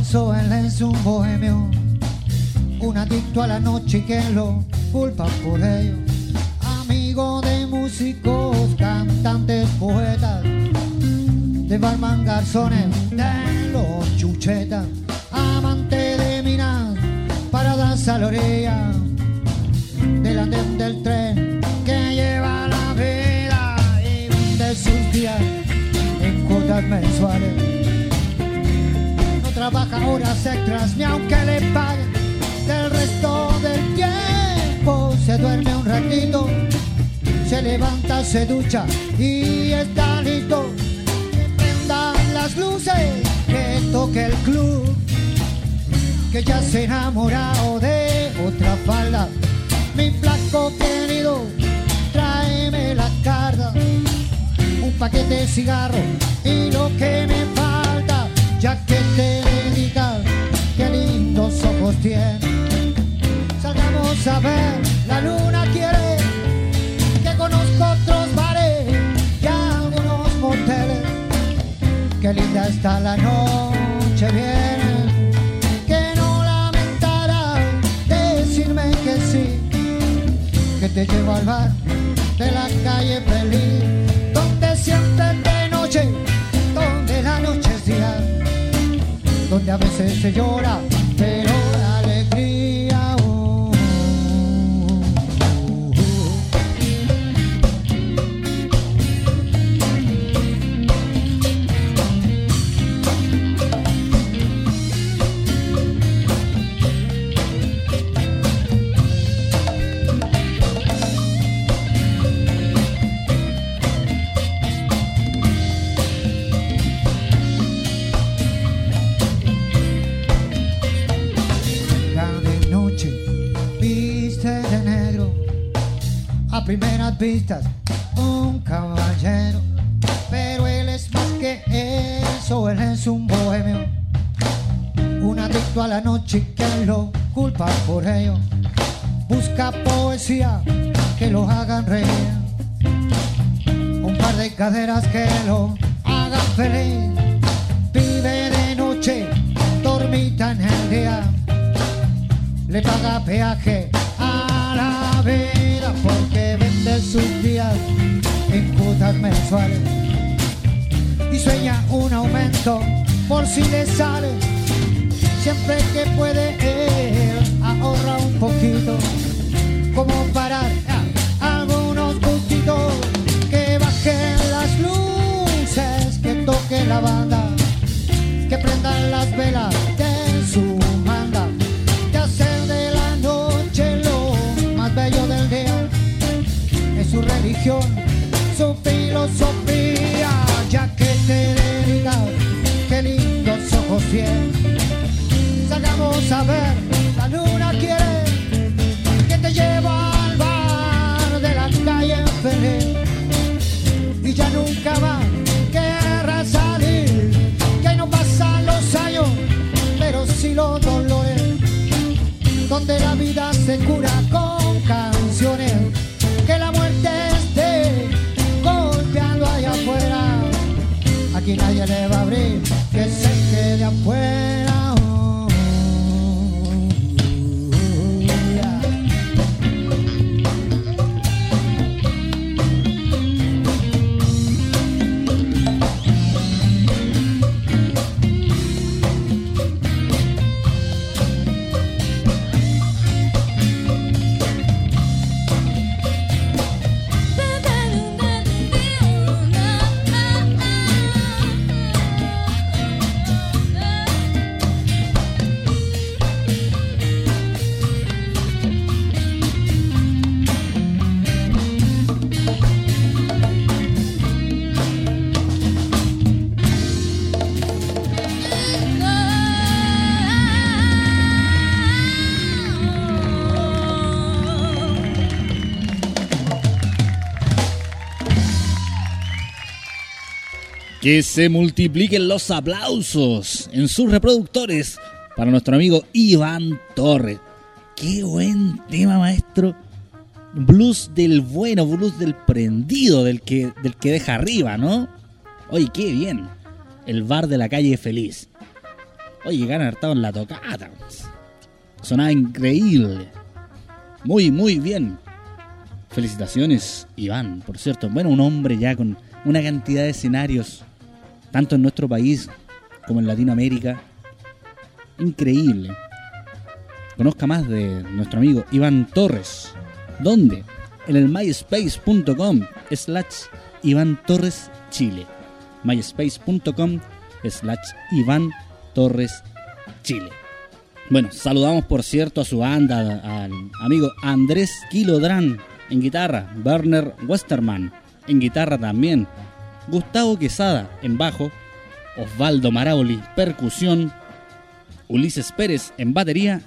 eso él es un bohemio, un adicto a la noche y que lo culpa por ello. Amigo de músicos, cantantes, poetas, de barman, garzones, de los chuchetas, amante de minas, paradas a la orilla del andén del tren que lleva la vida y vende sus días en cuotas mensuales. No trabaja horas extras ni aunque le paguen, del resto del tiempo se duerme un ratito, se levanta, se ducha y está listo. Que prendan las luces, que toque el club, que ya se ha enamorado de otra falda. Mi flaco querido, tráeme la carta, un paquete de cigarros y lo que me falta, ya que te dedicas, qué lindos ojos tienes. Salgamos a ver, la luna quiere que conozca otros bares y algunos moteles. Qué linda está la noche, viene, que no lamentarás decirme que sí, que te llevo al bar de la calle feliz, donde siempre es de noche, donde la noche es día, donde a veces se llora, pero la alegría. Oh, oh, oh. A primeras vistas un caballero, pero él es más que eso, él es un bohemio, un adicto a la noche y que lo culpa por ello. Busca poesía que lo hagan reír, un par de caderas que lo hagan feliz. Vive de noche, dormita en el día, le paga peaje a la vida porque vende sus días en cuotas mensuales y sueña un aumento por si le sale. Siempre que puede él ahorra un poquito, como parar a algunos gustitos, que bajen las luces, que toque la banda, que prendan las velas de su manda, que hacen de la noche lo más bello del día. Es su religión, su filosofía, ya que te dedicas, qué lindos ojos tienes. Salgamos a ver, la luna quiere que te lleva al bar de la calle feliz y ya nunca más querrás salir, que ahí no pasan los años, pero sí los dolores, donde la vida se cura con canciones, que la muerte esté golpeando allá afuera, aquí nadie le va a abrir, que se quede afuera.
Que se multipliquen los aplausos en sus reproductores para nuestro amigo Iván Torres. Qué buen tema, maestro. Blues del bueno, blues del prendido, del que, del que deja arriba, ¿no? Oye, qué bien. El bar de la calle feliz. Oye, que han estado en la tocata. Sonaba increíble. Muy, muy bien. Felicitaciones, Iván, por cierto. Bueno, un hombre ya con una cantidad de escenarios, tanto en nuestro país como en Latinoamérica. Increíble. Conozca más de nuestro amigo Iván Torres. ¿Dónde? En el myspace.com slash Iván Torres Chile. myspace.com slash Iván Torres Chile. Bueno, saludamos por cierto a su banda, al amigo Andrés Kilodrán en guitarra, Werner Westerman en guitarra también, Gustavo Quesada en bajo, Osvaldo Maraoli percusión, Ulises Pérez en batería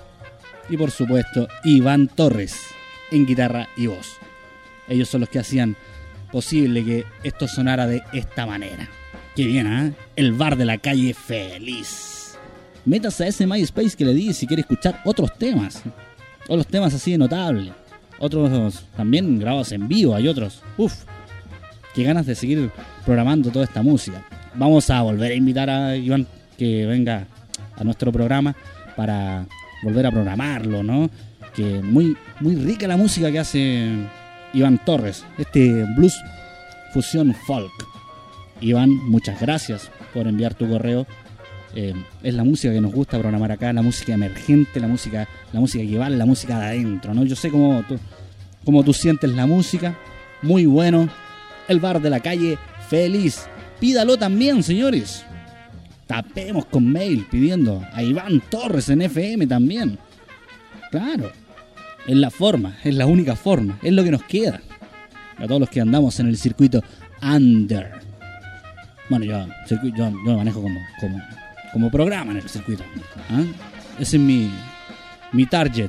y por supuesto Iván Torres en guitarra y voz. Ellos son los que hacían posible que esto sonara de esta manera. Qué bien, ¿eh? El bar de la calle feliz. Métase a ese MySpace que le di si quiere escuchar otros temas. Otros temas así de notable. Otros también grabados en vivo. Hay otros. Uf. Qué ganas de seguir programando toda esta música. Vamos a volver a invitar a Iván que venga a nuestro programa para volver a programarlo, ¿no? Que muy, muy rica la música que hace Iván Torres. Este blues fusión folk. Iván, muchas gracias por enviar tu correo. Eh, es la música que nos gusta programar acá, la música emergente, la música, la música que vale, la música de adentro, ¿no? Yo sé cómo tú, cómo tú sientes la música. Muy bueno. El bar de la calle feliz. Pídalo también, señores. Tapemos con mail pidiendo a Iván Torres en F M también. Claro. Es la forma, es la única forma, es lo que nos queda. A todos los que andamos en el circuito under. Bueno, yo, yo, yo me manejo como, como, como programa en el circuito. ¿Ah? Ese es mi, mi target.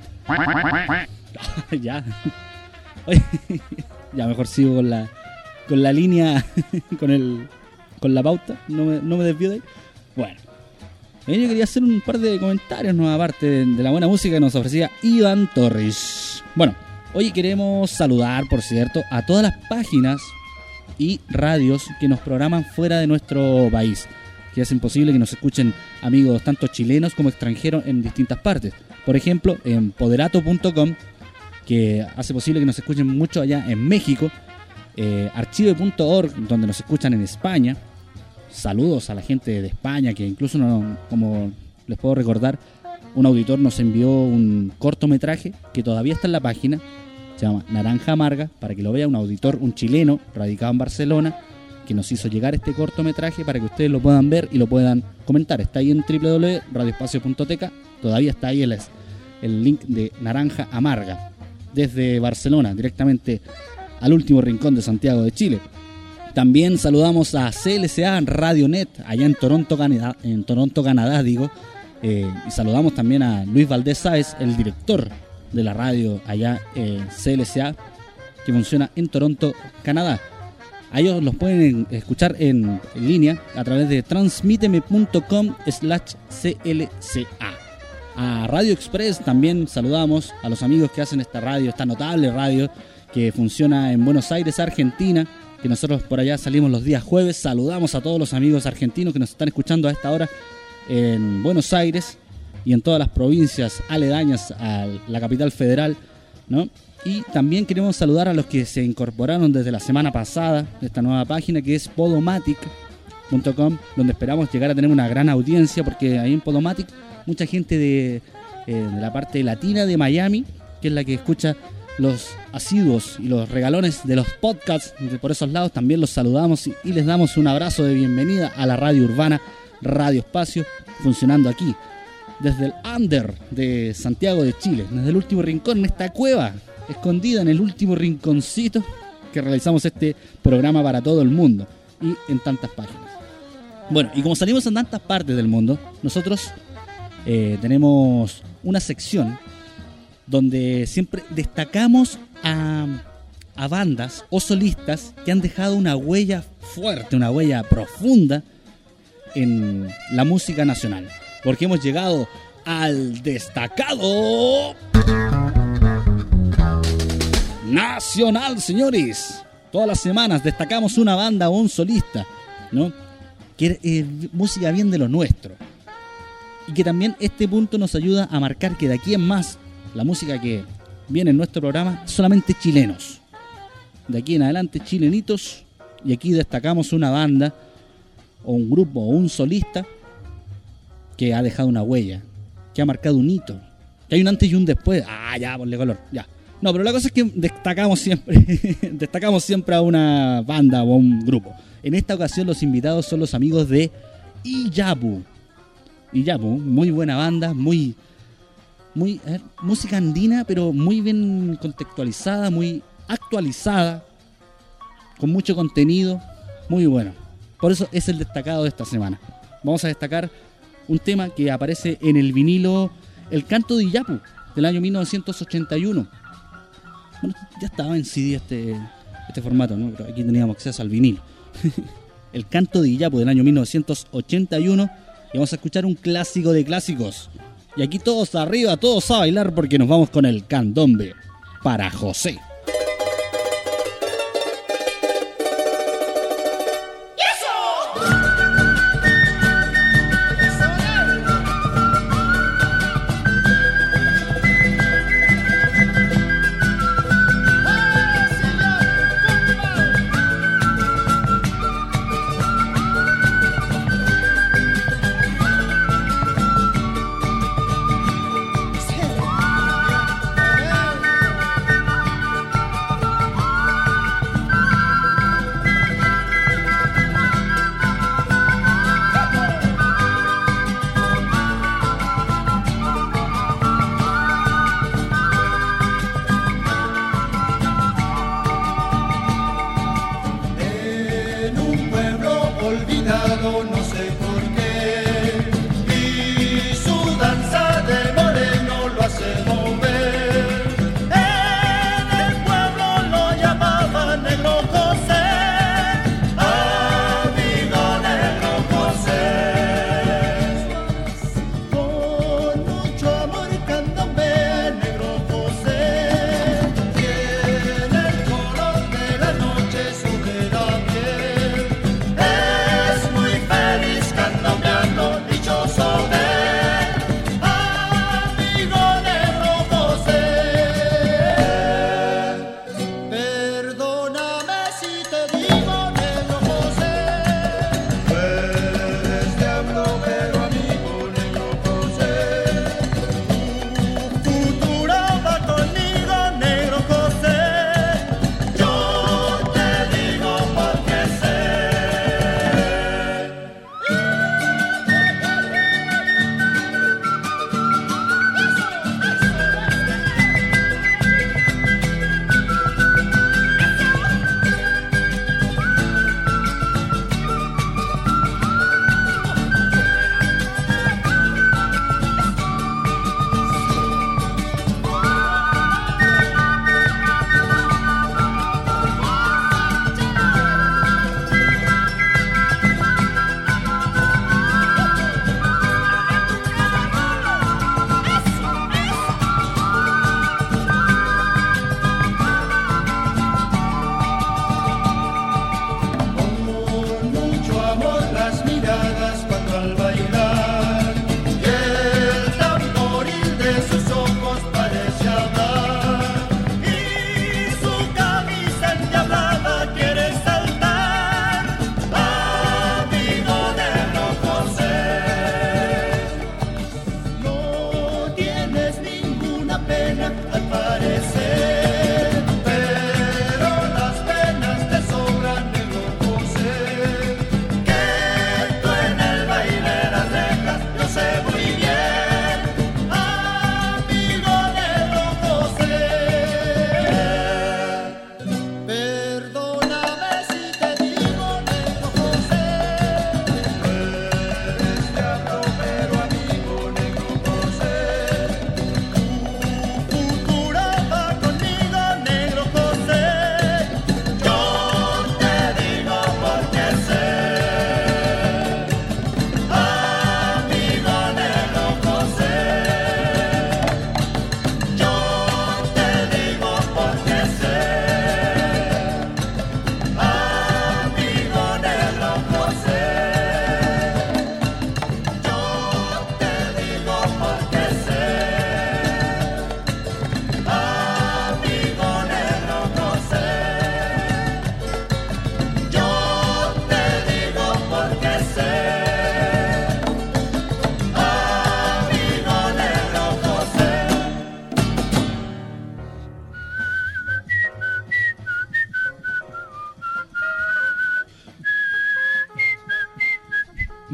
Ya. Oye, ya mejor sigo con la, con la línea, con el, con la pauta. No me, no me desvío de ahí. Bueno. Yo quería hacer un par de comentarios, ¿no? Aparte de, de la buena música que nos ofrecía Iván Torres. Bueno, hoy queremos saludar, por cierto, a todas las páginas y radios que nos programan fuera de nuestro país, que hacen posible que nos escuchen amigos tanto chilenos como extranjeros en distintas partes. Por ejemplo, en poderato punto com, que hace posible que nos escuchen mucho allá en México, eh, archive punto org, donde nos escuchan en España. Saludos a la gente de España, que incluso, no, como les puedo recordar, un auditor nos envió un cortometraje que todavía está en la página, se llama Naranja Amarga, para que lo vea un auditor, un chileno radicado en Barcelona, que nos hizo llegar este cortometraje para que ustedes lo puedan ver y lo puedan comentar. Está ahí en doble u doble u doble u punto radio espacio punto t k, todavía está ahí el, el link de Naranja Amarga, desde Barcelona, directamente al último rincón de Santiago de Chile. También saludamos a C L C A Radionet, allá en Toronto, Canadá, en Toronto, Canadá, digo. Eh, y saludamos también a Luis Valdés Sáez, el director de la radio allá en C L C A, que funciona en Toronto, Canadá. A ellos los pueden escuchar en, en línea a través de transmiteme punto com slash C L C A. A Radio Express también saludamos a los amigos que hacen esta radio, esta notable radio que funciona en Buenos Aires, Argentina, que nosotros por allá salimos los días jueves. Saludamos a todos los amigos argentinos que nos están escuchando a esta hora en Buenos Aires y en todas las provincias aledañas a la capital federal, ¿no? Y también queremos saludar a los que se incorporaron desde la semana pasada de esta nueva página, que es podomatic punto com, donde esperamos llegar a tener una gran audiencia, porque ahí en Podomatic mucha gente de, eh, de la parte latina de Miami, que es la que escucha los asiduos y los regalones de los podcasts de por esos lados. También los saludamos y, y les damos un abrazo de bienvenida a la radio urbana Radio Espacio, funcionando aquí desde el under de Santiago de Chile, desde el último rincón, en esta cueva escondida en el último rinconcito que realizamos este programa para todo el mundo y en tantas páginas. Bueno, y como salimos en tantas partes del mundo, nosotros eh, tenemos una sección donde siempre destacamos a, a bandas o solistas que han dejado una huella fuerte, una huella profunda en la música nacional. Porque hemos llegado al destacado nacional, señores. Todas las semanas destacamos una banda o un solista, ¿no? Que es eh, música bien de lo nuestro. y que también este punto nos ayuda a marcar que de aquí en más la música que viene en nuestro programa solamente chilenos. De aquí en adelante chilenitos, y aquí destacamos una banda o un grupo o un solista que ha dejado una huella, que ha marcado un hito, que hay un antes y un después. Ah, ya, ponle color, ya. No, pero la cosa es que destacamos siempre, destacamos siempre a una banda o a un grupo. En esta ocasión los invitados son los amigos de Iyapu. Iyapu, muy buena banda, muy, muy a ver, música andina, pero muy bien contextualizada, muy actualizada, con mucho contenido, muy bueno. Por eso es el destacado de esta semana. Vamos a destacar un tema que aparece en el vinilo El Canto de Iyapu, del año mil novecientos ochenta y uno. Bueno, ya estaba en C D este, este formato, ¿no? Pero aquí teníamos acceso al vinilo. El Canto de Iyapu del año mil novecientos ochenta y uno. Y vamos a escuchar un clásico de clásicos. Y aquí todos arriba, todos a bailar, porque nos vamos con el candombe para José.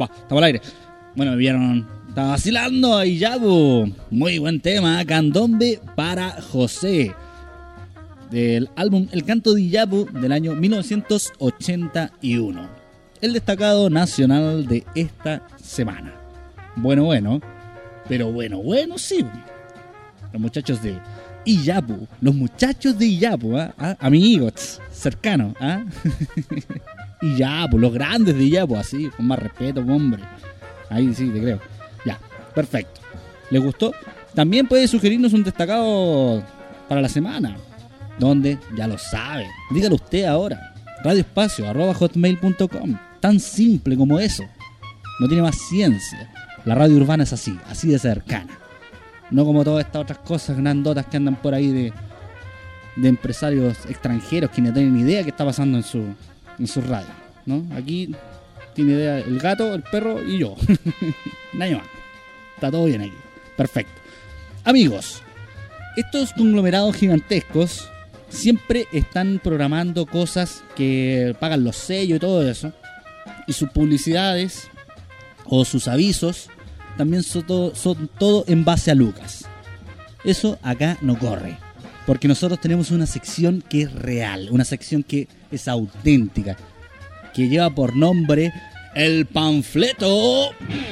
Va, estamos al aire. Bueno, me vieron, estaba vacilando ahí ya, po. Muy buen tema, Candombe para José, del álbum El Canto de Iyapu del año mil novecientos ochenta y uno. El destacado nacional de esta semana. Bueno, bueno, pero bueno, bueno, sí. Los muchachos de Iyapu, los muchachos de Iyapu, ¿ah? ¿Ah? Amigos, cercanos, ¿ah? Iyapu, los grandes de Iyapu, así, con más respeto, hombre. Ahí sí, te creo. Ya, perfecto. ¿Les gustó? También puede sugerirnos un destacado para la semana. ¿Dónde? Ya lo sabe. Dígalo usted ahora. radioespacio arroba hotmail punto com. Tan simple como eso. No tiene más ciencia. La radio urbana es así, así de cercana. No como todas estas otras cosas grandotas que andan por ahí de, de empresarios extranjeros que no tienen ni idea de qué está pasando en su, en su radio, ¿no? Aquí tiene idea el gato, el perro y yo. Nadie más. Está todo bien aquí. Perfecto. Amigos, estos conglomerados gigantescos siempre están programando cosas que pagan los sellos y todo eso. Y sus publicidades o sus avisos también son todo, son todo en base a lucas. Eso acá no corre, porque nosotros tenemos una sección que es real, una sección que es auténtica, que lleva por nombre El Panfleto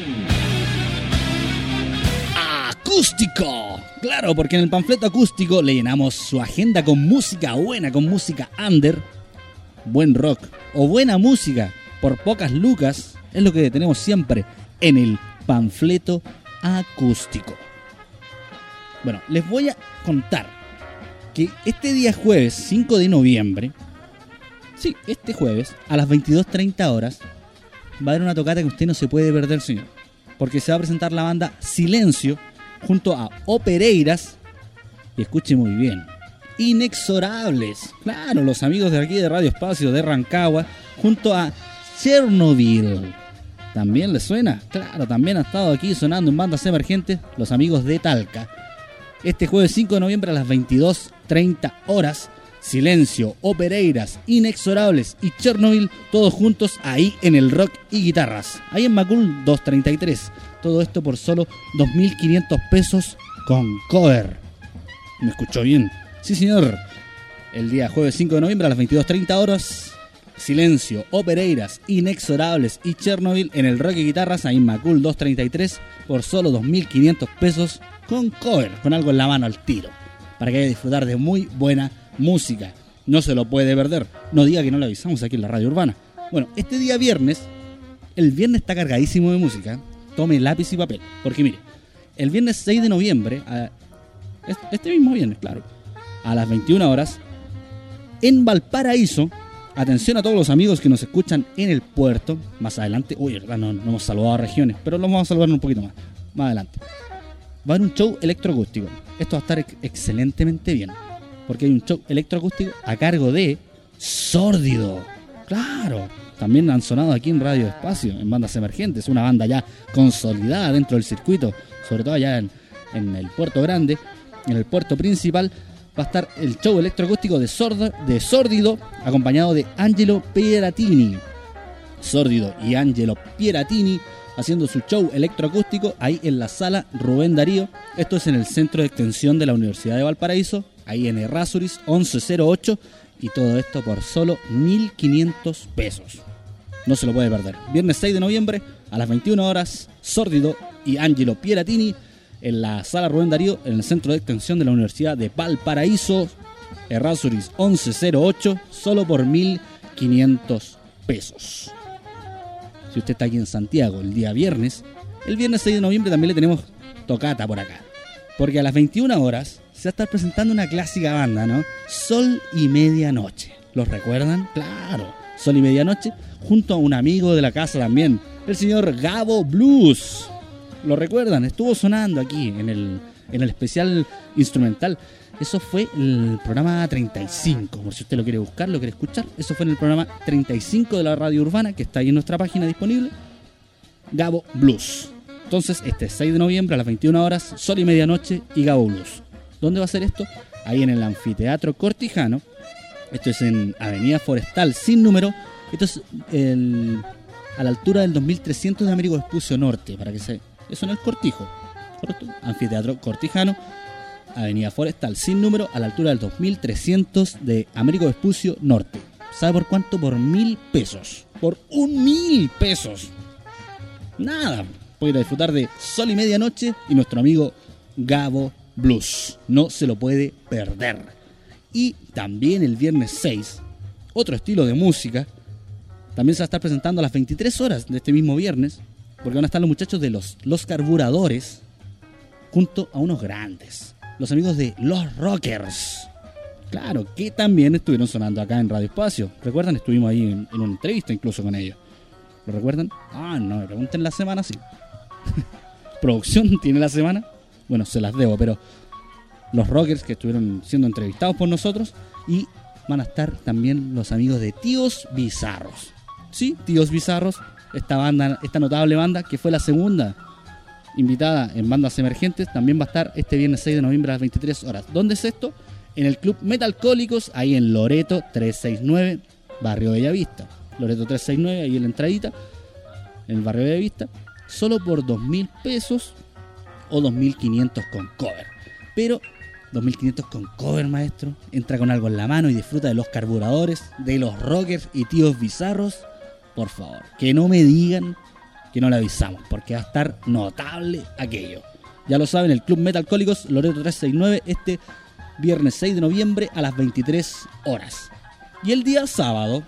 Acústico. Claro, porque en el Panfleto Acústico le llenamos su agenda con música buena, con música under, buen rock o buena música por pocas lucas. Es lo que tenemos siempre en el Panfleto Acústico. Bueno, les voy a contar que este día jueves cinco de noviembre, sí, este jueves, a las veintidós treinta horas, va a haber una tocata que usted no se puede perder, señor. Porque se va a presentar la banda Silencio junto a Opereiras, y escuche muy bien, Inexorables, claro, los amigos de aquí de Radio Espacio de Rancagua, junto a Chernobyl. ¿También les suena? Claro, también ha estado aquí sonando en bandas emergentes los amigos de Talca. Este jueves cinco de noviembre a las veintidós treinta horas, Silencio, Opereiras, Inexorables y Chernobyl, todos juntos ahí en el Rock y Guitarras, ahí en Macul doscientos treinta y tres. Todo esto por solo dos mil quinientos pesos con cover. ¿Me escuchó bien? Sí, señor. El día jueves cinco de noviembre a las veintidós treinta horas, Silencio, Opereiras, Inexorables y Chernobyl en el Rock y Guitarras, ahí en Macul doscientos treinta y tres, por solo dos mil quinientos pesos con cover, con algo en la mano al tiro, para que vaya a disfrutar de muy buena música. No se lo puede perder. No diga que no le avisamos aquí en la Radio Urbana. Bueno, este día viernes, el viernes está cargadísimo de música. Tome lápiz y papel, porque mire, el viernes seis de noviembre, a, este mismo viernes, claro, a las veintiuna horas, en Valparaíso, atención a todos los amigos que nos escuchan en el puerto, más adelante, uy, verdad, no, no hemos saludado a regiones, pero los vamos a saludar un poquito más, más adelante. Va a haber un show electroacústico. Esto va a estar ex- excelentemente bien, porque hay un show electroacústico a cargo de Sórdido. Claro, también han sonado aquí en Radio Espacio, en bandas emergentes, una banda ya consolidada dentro del circuito, sobre todo allá en, en el Puerto Grande, en el puerto principal. Va a estar el show electroacústico de, Sordo, de Sórdido, acompañado de Angelo Pieratini. Sórdido y Angelo Pieratini haciendo su show electroacústico ahí en la sala Rubén Darío. Esto es en el centro de extensión de la Universidad de Valparaíso, ahí en Errázuriz once cero ocho, y todo esto por solo mil quinientos pesos. No se lo puede perder. Viernes seis de noviembre a las veintiuna horas, Sórdido y Angelo Pieratini en la sala Rubén Darío, en el centro de extensión de la Universidad de Valparaíso, Errázuriz once cero ocho, solo por mil quinientos pesos. Si usted está aquí en Santiago el día viernes, el viernes seis de noviembre también le tenemos tocata por acá, porque a las veintiuna horas se va a estar presentando una clásica banda, ¿no? Sol y Medianoche. ¿Los recuerdan? Claro, Sol y Medianoche, junto a un amigo de la casa también, el señor Gabo Blues. ¿Lo recuerdan? Estuvo sonando aquí en el, en el especial instrumental. Eso fue el programa treinta y cinco, por si usted lo quiere buscar, lo quiere escuchar. Eso fue en el programa treinta y cinco de la Radio Urbana, que está ahí en nuestra página disponible. Gabo Blues. Entonces, este seis de noviembre a las veintiuna horas, Sol y Medianoche y Gabo Blues. ¿Dónde va a ser esto? Ahí en el Anfiteatro Cortijano. Esto es en Avenida Forestal sin número. Esto es el a la altura del dos mil trescientos de Américo Vespucio Norte, para que se... Eso en el Cortijo, ¿correcto? Anfiteatro Cortijano, Avenida Forestal, sin número, a la altura del dos mil trescientos de Américo Vespucio Norte. ¿Sabe por cuánto? Por mil pesos. Por un mil pesos. Nada. Puede ir a disfrutar de Sol y Medianoche y nuestro amigo Gabo Blues. No se lo puede perder. Y también el viernes seis, otro estilo de música, también se va a estar presentando a las veintitrés horas de este mismo viernes, porque van a estar los muchachos de los, los Carburadores junto a unos grandes, los amigos de Los Rockers. Claro, que también estuvieron sonando acá en Radio Espacio. ¿Recuerdan? Estuvimos ahí en, en una entrevista incluso con ellos. ¿Lo recuerdan? Ah, no, me pregunten la semana, sí. ¿Producción tiene la semana? Bueno, se las debo, pero los Rockers que estuvieron siendo entrevistados por nosotros, y van a estar también los amigos de Tíos Bizarros. Sí, Tíos Bizarros, esta banda, esta notable banda que fue la segunda invitada en Bandas Emergentes, también va a estar este viernes seis de noviembre a las veintitrés horas. ¿Dónde es esto? En el Club Metalcólicos, ahí en Loreto trescientos sesenta y nueve, Barrio Bellavista. Loreto trescientos sesenta y nueve, ahí en la entradita, en el Barrio Bellavista, solo por dos mil pesos o dos mil quinientos con cover. Pero dos mil quinientos con cover, maestro. Entra con algo en la mano y disfruta de Los Carburadores, de Los Rockers y Tíos Bizarros. Por favor, que no me digan que no le avisamos, porque va a estar notable aquello. Ya lo saben, el Club Metalcólicos, Loreto trescientos sesenta y nueve, este viernes seis de noviembre a las veintitrés horas. Y el día sábado,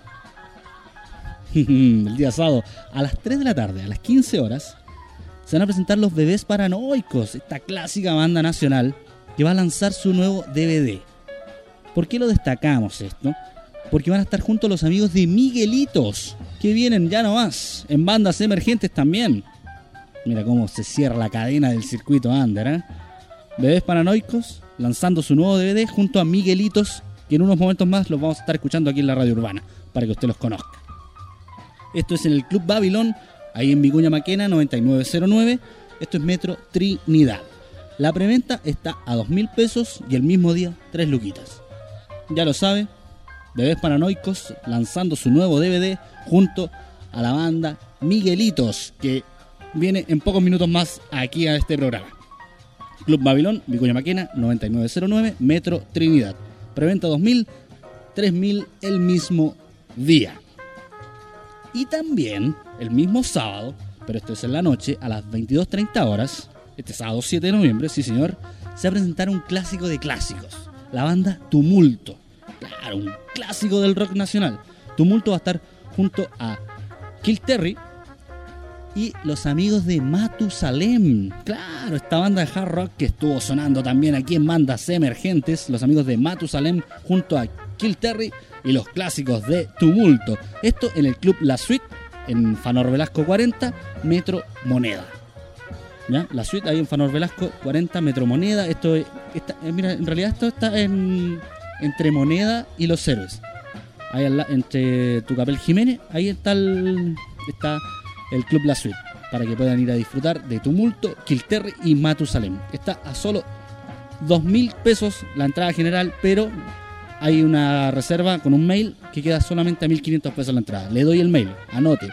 el día sábado a las tres de la tarde, a las quince horas, se van a presentar los Bebés Paranoicos, esta clásica banda nacional que va a lanzar su nuevo D V D. ¿Por qué lo destacamos esto? Porque van a estar junto a los amigos de Miguelitos, que vienen ya nomás en Bandas Emergentes también. Mira cómo se cierra la cadena del circuito under, ¿eh? Bebés Paranoicos lanzando su nuevo D V D junto a Miguelitos, que en unos momentos más los vamos a estar escuchando aquí en la Radio Urbana, para que usted los conozca. Esto es en el Club Babilón, ahí en Vicuña Maquena noventa y nueve cero nueve. Esto es Metro Trinidad. La preventa está a dos mil pesos y el mismo día tres luquitas. Ya lo sabe, Bebés Paranoicos lanzando su nuevo D V D junto a la banda Miguelitos, que viene en pocos minutos más aquí a este programa. Club Babilón, Vicuña Maquena noventa y nueve cero nueve, Metro Trinidad. Preventa dos mil, tres mil el mismo día. Y también el mismo sábado, pero esto es en la noche, a las veintidós treinta horas, este sábado siete de noviembre, sí señor, se va a presentar un clásico de clásicos, la banda Tumulto. Claro, un clásico del rock nacional. Tumulto va a estar junto a Kill Terry y los amigos de Matusalem. Claro, esta banda de hard rock que estuvo sonando también aquí en Bandas Emergentes, los amigos de Matusalem junto a Kill Terry y los clásicos de Tumulto. Esto en el Club La Suite, en Fanor Velasco cuarenta, Metro Moneda. ¿Ya? La Suite ahí en Fanor Velasco cuarenta, Metro Moneda. Esto es, esta, eh, mira, en realidad esto está en, entre Moneda y Los Héroes. Ahí al, entre Tucapel Jiménez, ahí está el, está el Club La Suite, para que puedan ir a disfrutar de Tumulto, Kill Terry y Matusalem. Está a solo dos mil pesos la entrada general, pero hay una reserva con un mail que queda solamente a mil quinientos pesos la entrada. Le doy el mail, anote.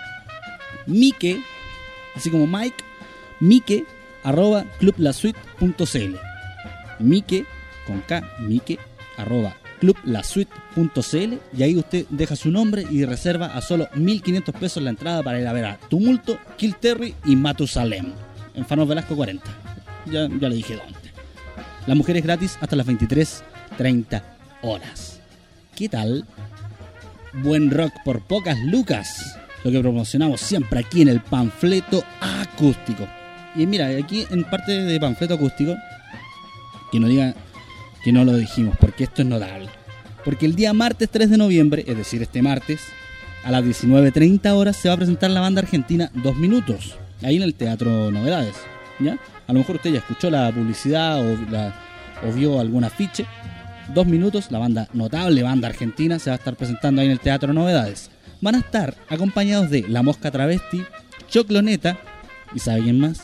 Mike, así como Mike, Mike, arroba clublasuite.cl. Mike, con K, Mike, arroba clublasuite.cl. Y ahí usted deja su nombre y reserva a solo mil quinientos pesos la entrada para ir a ver a Tumulto, Kill Terry y Matusalem en Fanor Velasco cuarenta. Ya, ya le dije dónde. La mujer es gratis hasta las veintitrés treinta horas. ¿Qué tal? Buen rock por pocas lucas, lo que promocionamos siempre aquí en el Panfleto Acústico. Y mira, aquí en parte de Panfleto Acústico, que no diga que no lo dijimos, porque esto es notable. Porque el día martes tres de noviembre, es decir, este martes, a las diecinueve treinta horas, se va a presentar la banda argentina Dos Minutos, ahí en el Teatro Novedades, ¿ya? A lo mejor usted ya escuchó la publicidad o, la, o vio algún afiche. Dos Minutos, la banda notable, banda argentina, se va a estar presentando ahí en el Teatro Novedades. Van a estar acompañados de La Mosca Travesti, Chocloneta, ¿y sabe quién más?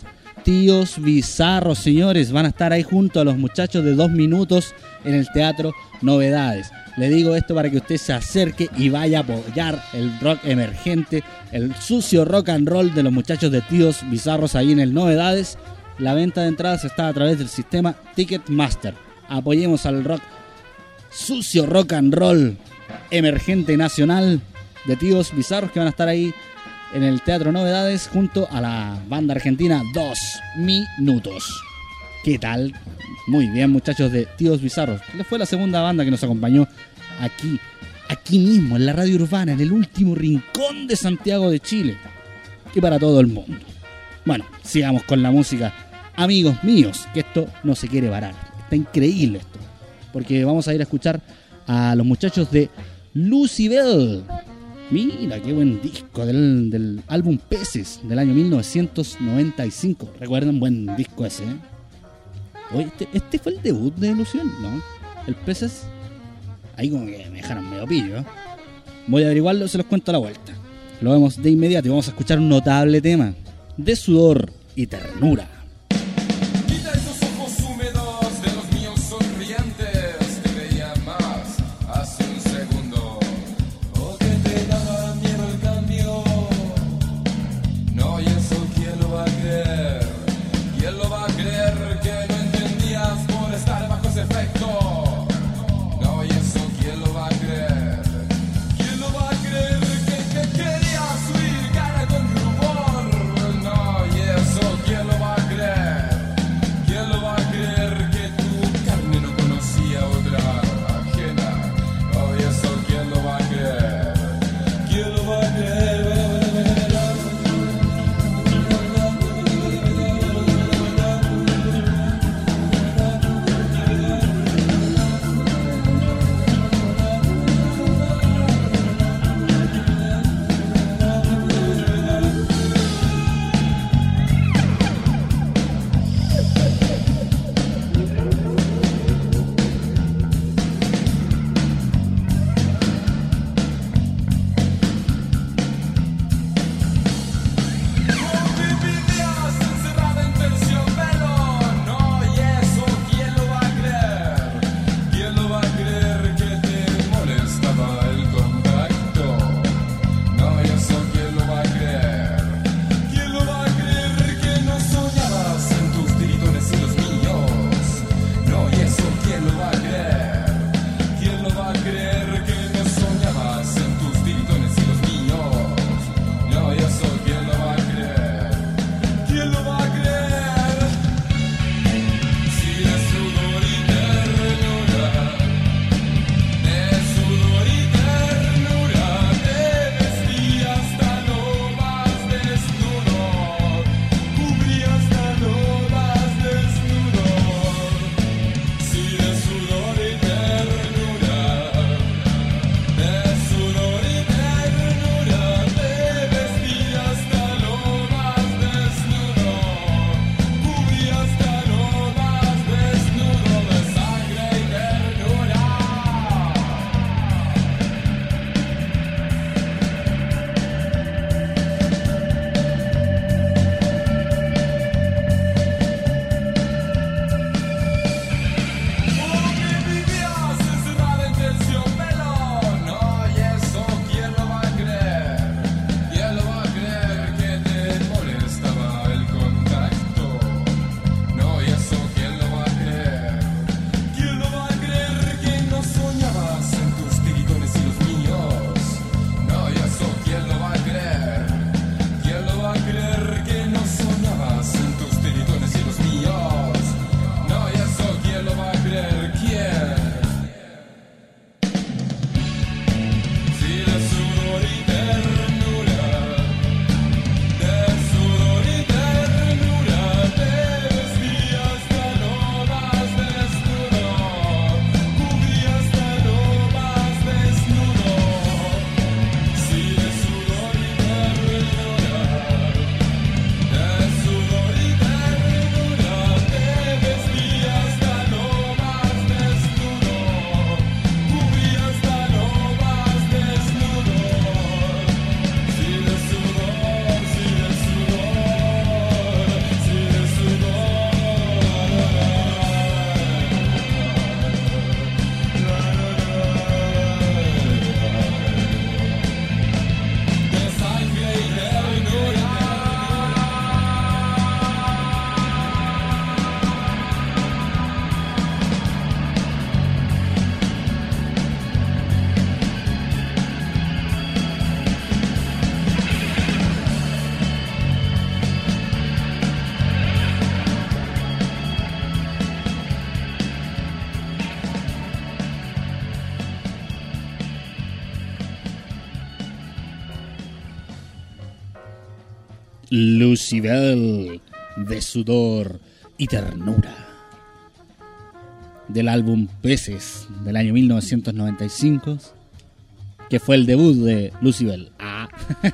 Tíos Bizarros, señores. Van a estar ahí junto a los muchachos de Dos Minutos en el Teatro Novedades. Le digo esto para que usted se acerque y vaya a apoyar el rock emergente, el sucio rock and roll de los muchachos de Tíos Bizarros ahí en el Novedades. La venta de entradas está a través del sistema Ticketmaster. Apoyemos al rock, sucio rock and roll emergente nacional de Tíos Bizarros, que van a estar ahí en el Teatro Novedades junto a la banda argentina Dos Minutos. ¿Qué tal? Muy bien, muchachos de Tíos Bizarros. Les fue la segunda banda que nos acompañó aquí, aquí mismo, en la radio urbana, en el último rincón de Santiago de Chile, y para todo el mundo. Bueno, sigamos con la música, amigos míos, que esto no se quiere parar. Está increíble esto, porque vamos a ir a escuchar a los muchachos de Lucybell. Mira, qué buen disco del, del álbum Peces del año mil novecientos noventa y cinco. Recuerden, buen disco ese, ¿eh? Oye, este, este fue el debut de Lucybell, ¿no? El Peces. Ahí como que me dejaron medio pillo, ¿eh? Voy a averiguarlo, se los cuento a la vuelta. Lo vemos de inmediato y vamos a escuchar un notable tema de sudor y ternura.
Quita esos ojos húmedos de los míos sonrientes, te veía más hace un segundo. O que te daba miedo el cambio. No, y eso quién lo va a creer. ¿Quién lo va a creer que no entendías por estar bajo ese efecto? No, y eso quién lo va a creer. ¿Quién lo va a creer que, que querías huir cara con rubor? No, y eso quién lo va a creer.
Lucybell, de sudor y ternura, del álbum Peces del año mil novecientos noventa y cinco, que fue el debut de Lucybell. Ah,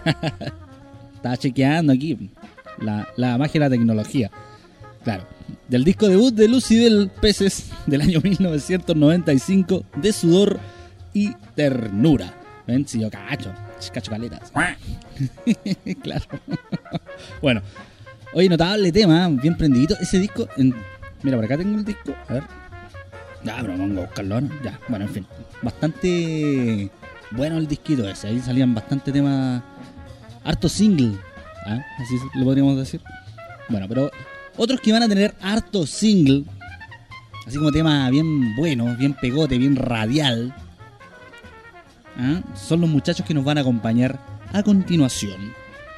estaba chequeando aquí la, la magia de la tecnología. Claro, del disco debut de Lucybell, Peces del año mil novecientos noventa y cinco, de sudor y ternura. ¿Ven? Si yo cacho, cacho caletas. Claro. Bueno, oye, notable tema, bien prendidito. Ese disco, en... mira, por acá tengo el disco. A ver. Ya, pero vamos a buscarlo, ¿no? Ya, bueno, en fin. Bastante bueno el disquito ese. Ahí salían bastante temas. Harto single. ¿Ah? Así lo podríamos decir. Bueno, pero otros que van a tener harto single. Así como tema bien bueno, bien pegote, bien radial. ¿Ah? Son los muchachos que nos van a acompañar a continuación.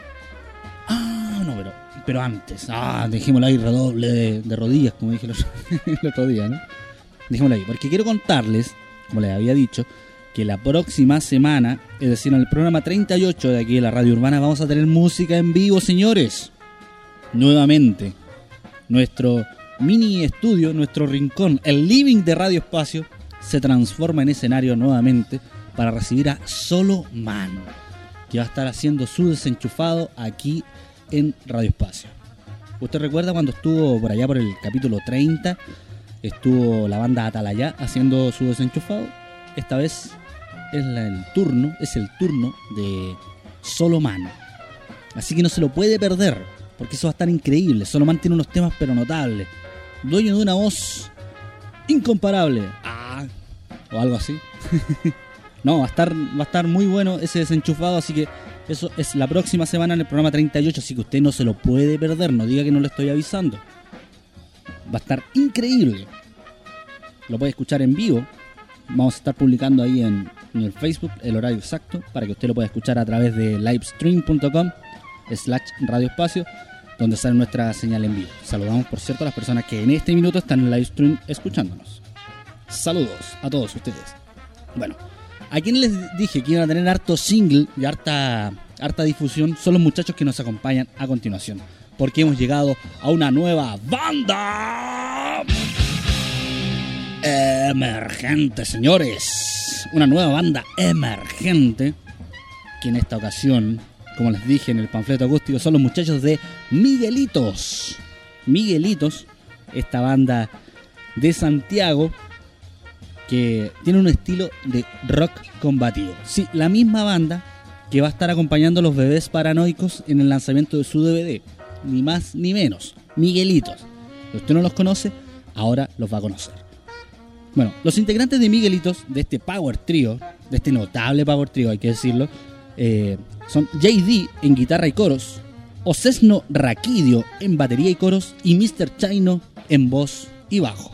Ah, no, pero pero antes. Ah, dejémoslo ahí, redoble de, de rodillas, como dije el otro, el otro día, ¿no? Dejémoslo ahí, porque quiero contarles, como les había dicho, que la próxima semana, es decir, en el programa treinta y ocho de aquí de la Radio Urbana, vamos a tener música en vivo, señores. Nuevamente, nuestro mini estudio, nuestro rincón, el living de Radio Espacio, se transforma en escenario nuevamente para recibir a Solo Mano, que va a estar haciendo su desenchufado aquí en Radio Espacio. ¿Usted recuerda cuando estuvo por allá por el capítulo treinta? Estuvo la banda Atalaya haciendo su desenchufado. Esta vez es la, el turno, es el turno de Solo Mano. Así que no se lo puede perder, porque eso va a estar increíble. Solo Mano tiene unos temas pero notables. Dueño de una voz incomparable. Ah, o algo así. No, va a estar va a estar muy bueno ese desenchufado, así que eso es la próxima semana en el programa treinta y ocho, así que usted no se lo puede perder, no diga que no le estoy avisando. Va a estar increíble. Lo puede escuchar en vivo. Vamos a estar publicando ahí en, en el Facebook el horario exacto para que usted lo pueda escuchar a través de livestream punto com slash Radio Espacio, donde sale nuestra señal en vivo. Saludamos, por cierto, a las personas que en este minuto están en livestream escuchándonos. Saludos a todos ustedes. Bueno, a quienes les dije que iban a tener harto single y harta, harta difusión son los muchachos que nos acompañan a continuación, porque hemos llegado a una nueva banda emergente, señores. Una nueva banda emergente que en esta ocasión, como les dije en el panfleto acústico, son los muchachos de Miguelitos. Miguelitos, esta banda de Santiago que tiene un estilo de rock combativo. Sí, la misma banda que va a estar acompañando a los Bebés Paranoicos en el lanzamiento de su D V D. Ni más ni menos. Miguelitos. Si usted no los conoce, ahora los va a conocer. Bueno, los integrantes de Miguelitos, de este power trio, de este notable power trio, hay que decirlo, eh, son J D en guitarra y coros, Ocesno Raquidio en batería y coros y mister Chino en voz y bajo.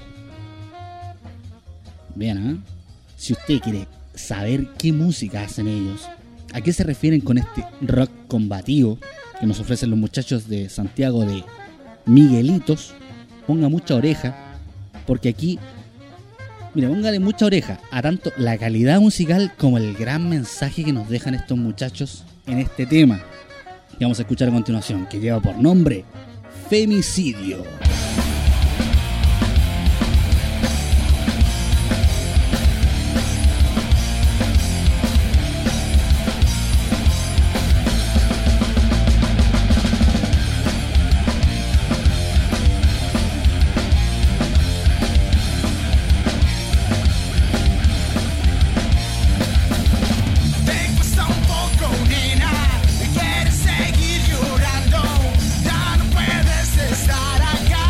Bien, ¿eh? Si usted quiere saber qué música hacen ellos, a qué se refieren con este rock combativo que nos ofrecen los muchachos de Santiago de Miguelitos, ponga mucha oreja, porque aquí, mira, póngale mucha oreja a tanto la calidad musical como el gran mensaje que nos dejan estos muchachos en este tema que vamos a escuchar a continuación, que lleva por nombre Femicidio.
Quieres seguir llorando, ya no puedes estar acá.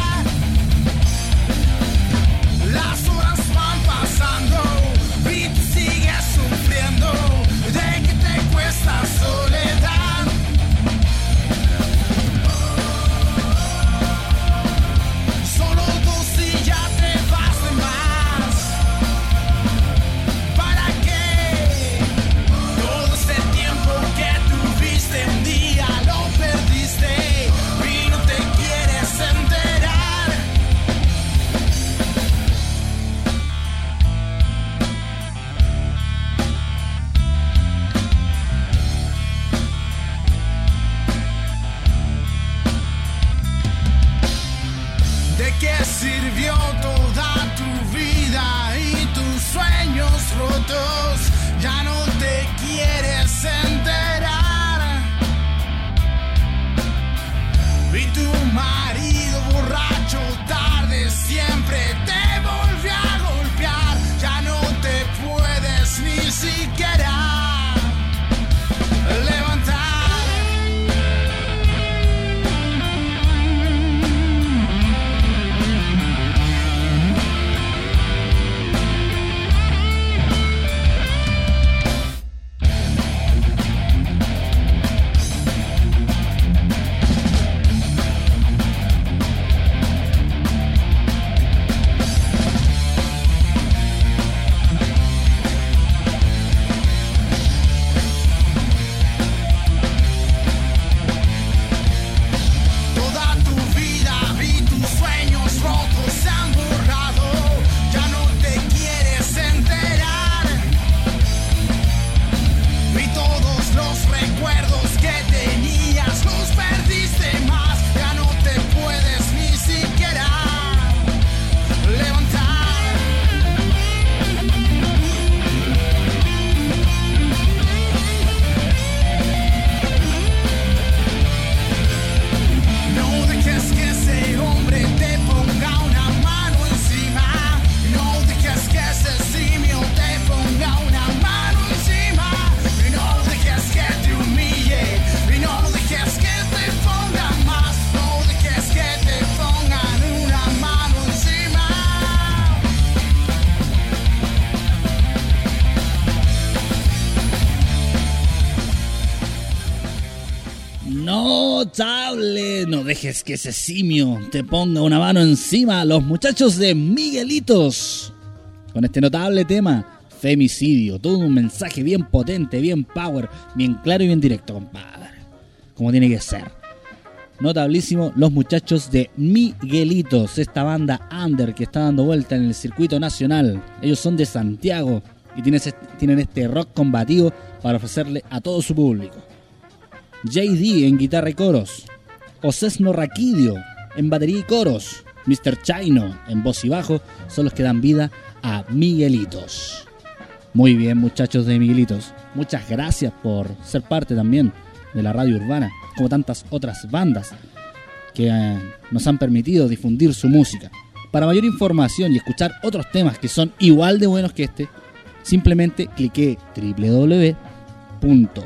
notable. No dejes que ese simio te ponga una mano encima. Los muchachos de Miguelitos. Con este notable tema, femicidio. Todo un mensaje bien potente, bien power, bien claro y bien directo, compadre. Como tiene que ser. Notablísimo, los muchachos de Miguelitos. Esta banda under que está dando vuelta en el circuito nacional. Ellos son de Santiago y tienen este rock combativo para ofrecerle a todo su público. J D en guitarra y coros, Ocesno Raquidio en batería y coros, mister Chino en voz y bajo son los que dan vida a Miguelitos. Muy bien, muchachos de Miguelitos, muchas gracias por ser parte también de la radio urbana, como tantas otras bandas que eh, nos han permitido difundir su música. Para mayor información y escuchar otros temas que son igual de buenos que este, simplemente clique doble u doble u doble u punto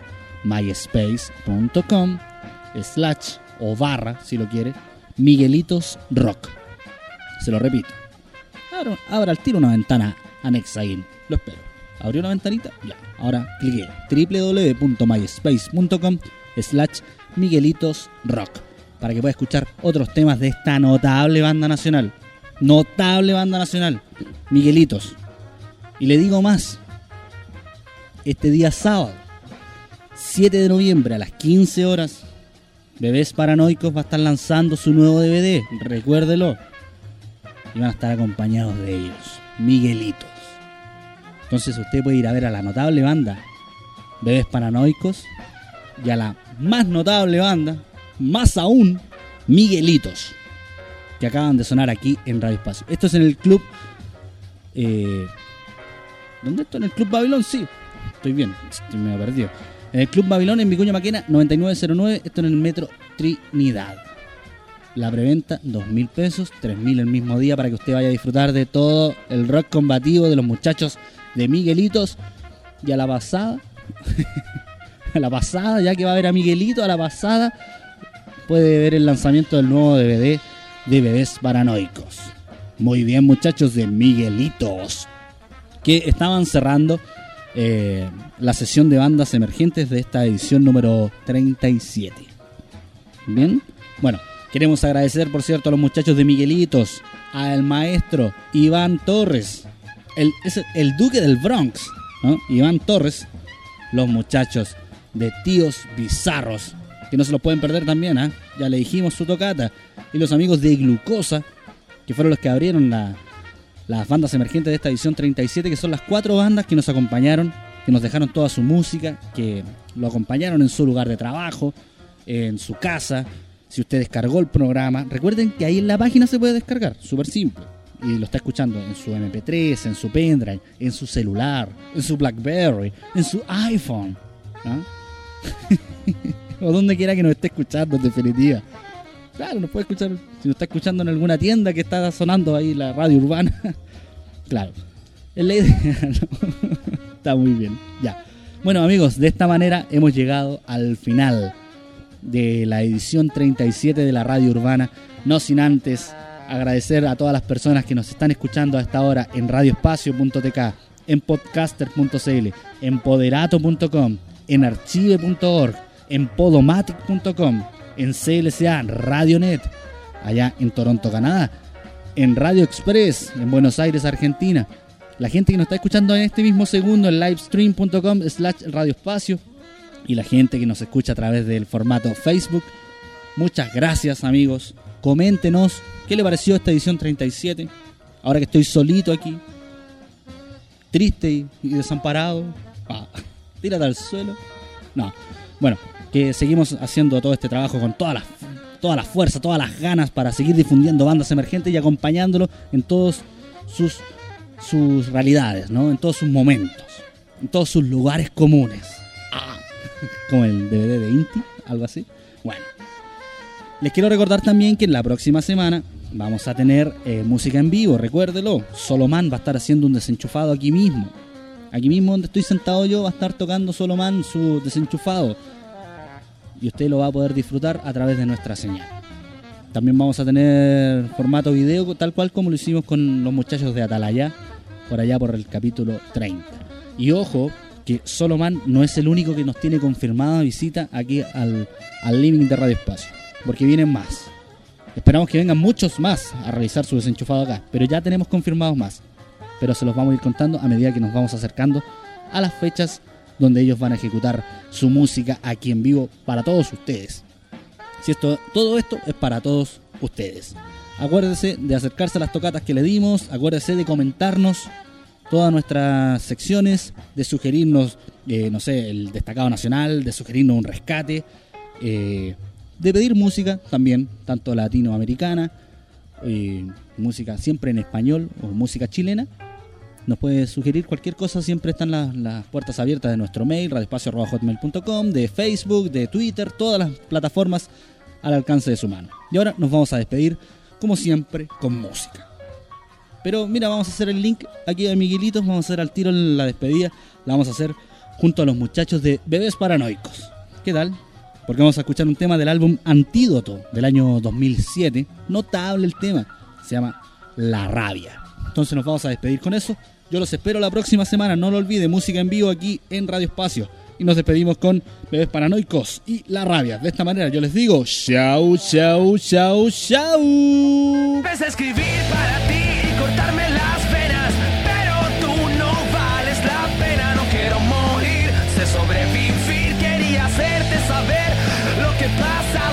myspace.com slash o barra, si lo quiere, Miguelitos Rock. Se lo repito. Abra, abra al tiro una ventana anexa ahí. Lo espero. ¿Abrió una ventanita? Ya. Ahora clique doble u doble u doble u punto myspace.com slash Miguelitos Rock para que pueda escuchar otros temas de esta notable banda nacional. Notable banda nacional. Miguelitos. Y le digo más. Este día sábado, siete de noviembre a las quince horas, Bebés Paranoicos va a estar lanzando su nuevo D V D, recuérdelo. Y van a estar acompañados de ellos, Miguelitos. Entonces usted puede ir a ver a la notable banda Bebés Paranoicos y a la más notable banda, más aún, Miguelitos, que acaban de sonar aquí en Radio Espacio. Esto es en el club... Eh, ¿Dónde esto? ¿En el Club Babilón? Sí, estoy bien, estoy medio perdido. En el Club Babilón, en Vicuña Maquena, noventa y nueve cero nueve. Esto en el Metro Trinidad. La preventa, dos mil pesos, tres mil el mismo día para que usted vaya a disfrutar de todo el rock combativo de los muchachos de Miguelitos. Y a la pasada, a la pasada, ya que va a ver a Miguelito, a la pasada puede ver el lanzamiento del nuevo D V D de Bebés Paranoicos. Muy bien, muchachos de Miguelitos, que estaban cerrando eh, la sesión de bandas emergentes de esta edición número treinta y siete. Bien, bueno, queremos agradecer, por cierto, a los muchachos de Miguelitos, al maestro Iván Torres, el, es el duque del Bronx, ¿no? Iván Torres, los muchachos de Tíos Bizarros, que no se los pueden perder también, ¿eh? Ya le dijimos su tocata, y los amigos de Glucosa, que fueron los que abrieron la las bandas emergentes de esta edición treinta y siete, que son las cuatro bandas que nos acompañaron, que nos dejaron toda su música, que lo acompañaron en su lugar de trabajo, en su casa. Si usted descargó el programa, recuerden que ahí en la página se puede descargar, súper simple, y lo está escuchando en su eme pe tres, en su pendrive, en su celular, en su BlackBerry, en su iPhone, ¿no? O donde quiera que nos esté escuchando, en definitiva. Claro, nos puede escuchar, si nos está escuchando en alguna tienda que está sonando ahí la radio urbana. Claro, es la idea, ¿no? Está muy bien, ya. Bueno, amigos, de esta manera hemos llegado al final de la edición treinta y siete de la radio urbana. No sin antes agradecer a todas las personas que nos están escuchando a esta hora en radioespacio punto te ka, en podcaster punto ce ele, en poderato punto com, en archive punto org, en podomatic punto com, en ce ele ce a Radionet, allá en Toronto, Canadá, en Radio Express, en Buenos Aires, Argentina. La gente que nos está escuchando en este mismo segundo en livestream punto com slash radioespacio, y la gente que nos escucha a través del formato Facebook. Muchas gracias, amigos. Coméntenos qué le pareció esta edición treinta y siete, ahora que estoy solito aquí, triste y, y desamparado. Ah, tírate al suelo. No, bueno, que seguimos haciendo todo este trabajo con toda la, toda la fuerza, todas las ganas para seguir difundiendo bandas emergentes y acompañándolo en todos sus, sus realidades, ¿no? En todos sus momentos, en todos sus lugares comunes. Ah, como el D V D de Inti, algo así. Bueno, les quiero recordar también que en la próxima semana vamos a tener eh, música en vivo, recuérdelo. Solomán va a estar haciendo un desenchufado aquí mismo. Aquí mismo donde estoy sentado yo va a estar tocando Solomán su desenchufado. Y usted lo va a poder disfrutar a través de nuestra señal. También vamos a tener formato video, tal cual como lo hicimos con los muchachos de Atalaya, por allá por el capítulo treinta. Y ojo, que Soloman no es el único que nos tiene confirmada visita aquí al, al living de Radio Espacio, porque vienen más. Esperamos que vengan muchos más a realizar su desenchufado acá, pero ya tenemos confirmados más. Pero se los vamos a ir contando a medida que nos vamos acercando a las fechas donde ellos van a ejecutar su música aquí en vivo para todos ustedes. Si esto, todo esto es para todos ustedes. Acuérdese de acercarse a las tocatas que le dimos, acuérdese de comentarnos todas nuestras secciones, de sugerirnos, eh, no sé, el destacado nacional, de sugerirnos un rescate, eh, de pedir música también, tanto latinoamericana, eh, música siempre en español o música chilena. Nos puede sugerir cualquier cosa, siempre están las, las puertas abiertas de nuestro mail, radioespacio arroba hotmail punto com, de Facebook, de Twitter, todas las plataformas al alcance de su mano. Y ahora nos vamos a despedir, como siempre, con música. Pero mira, vamos a hacer el link aquí de Miguelitos, vamos a hacer al tiro la despedida, la vamos a hacer junto a los muchachos de Bebés Paranoicos. ¿Qué tal? Porque vamos a escuchar un tema del álbum Antídoto del año dos mil siete, notable el tema, se llama La Rabia. Entonces nos vamos a despedir con eso. Yo los espero la próxima semana, no lo olvide, música en vivo aquí en Radio Espacio. Y nos despedimos con Bebés Paranoicos y La Rabia. De esta manera yo les digo, chau, chau, chau, chau.
Empecé a escribir para ti y cortarme las venas, pero tú no vales la pena. No quiero morir, sé sobrevivir, quería hacerte saber lo que pasa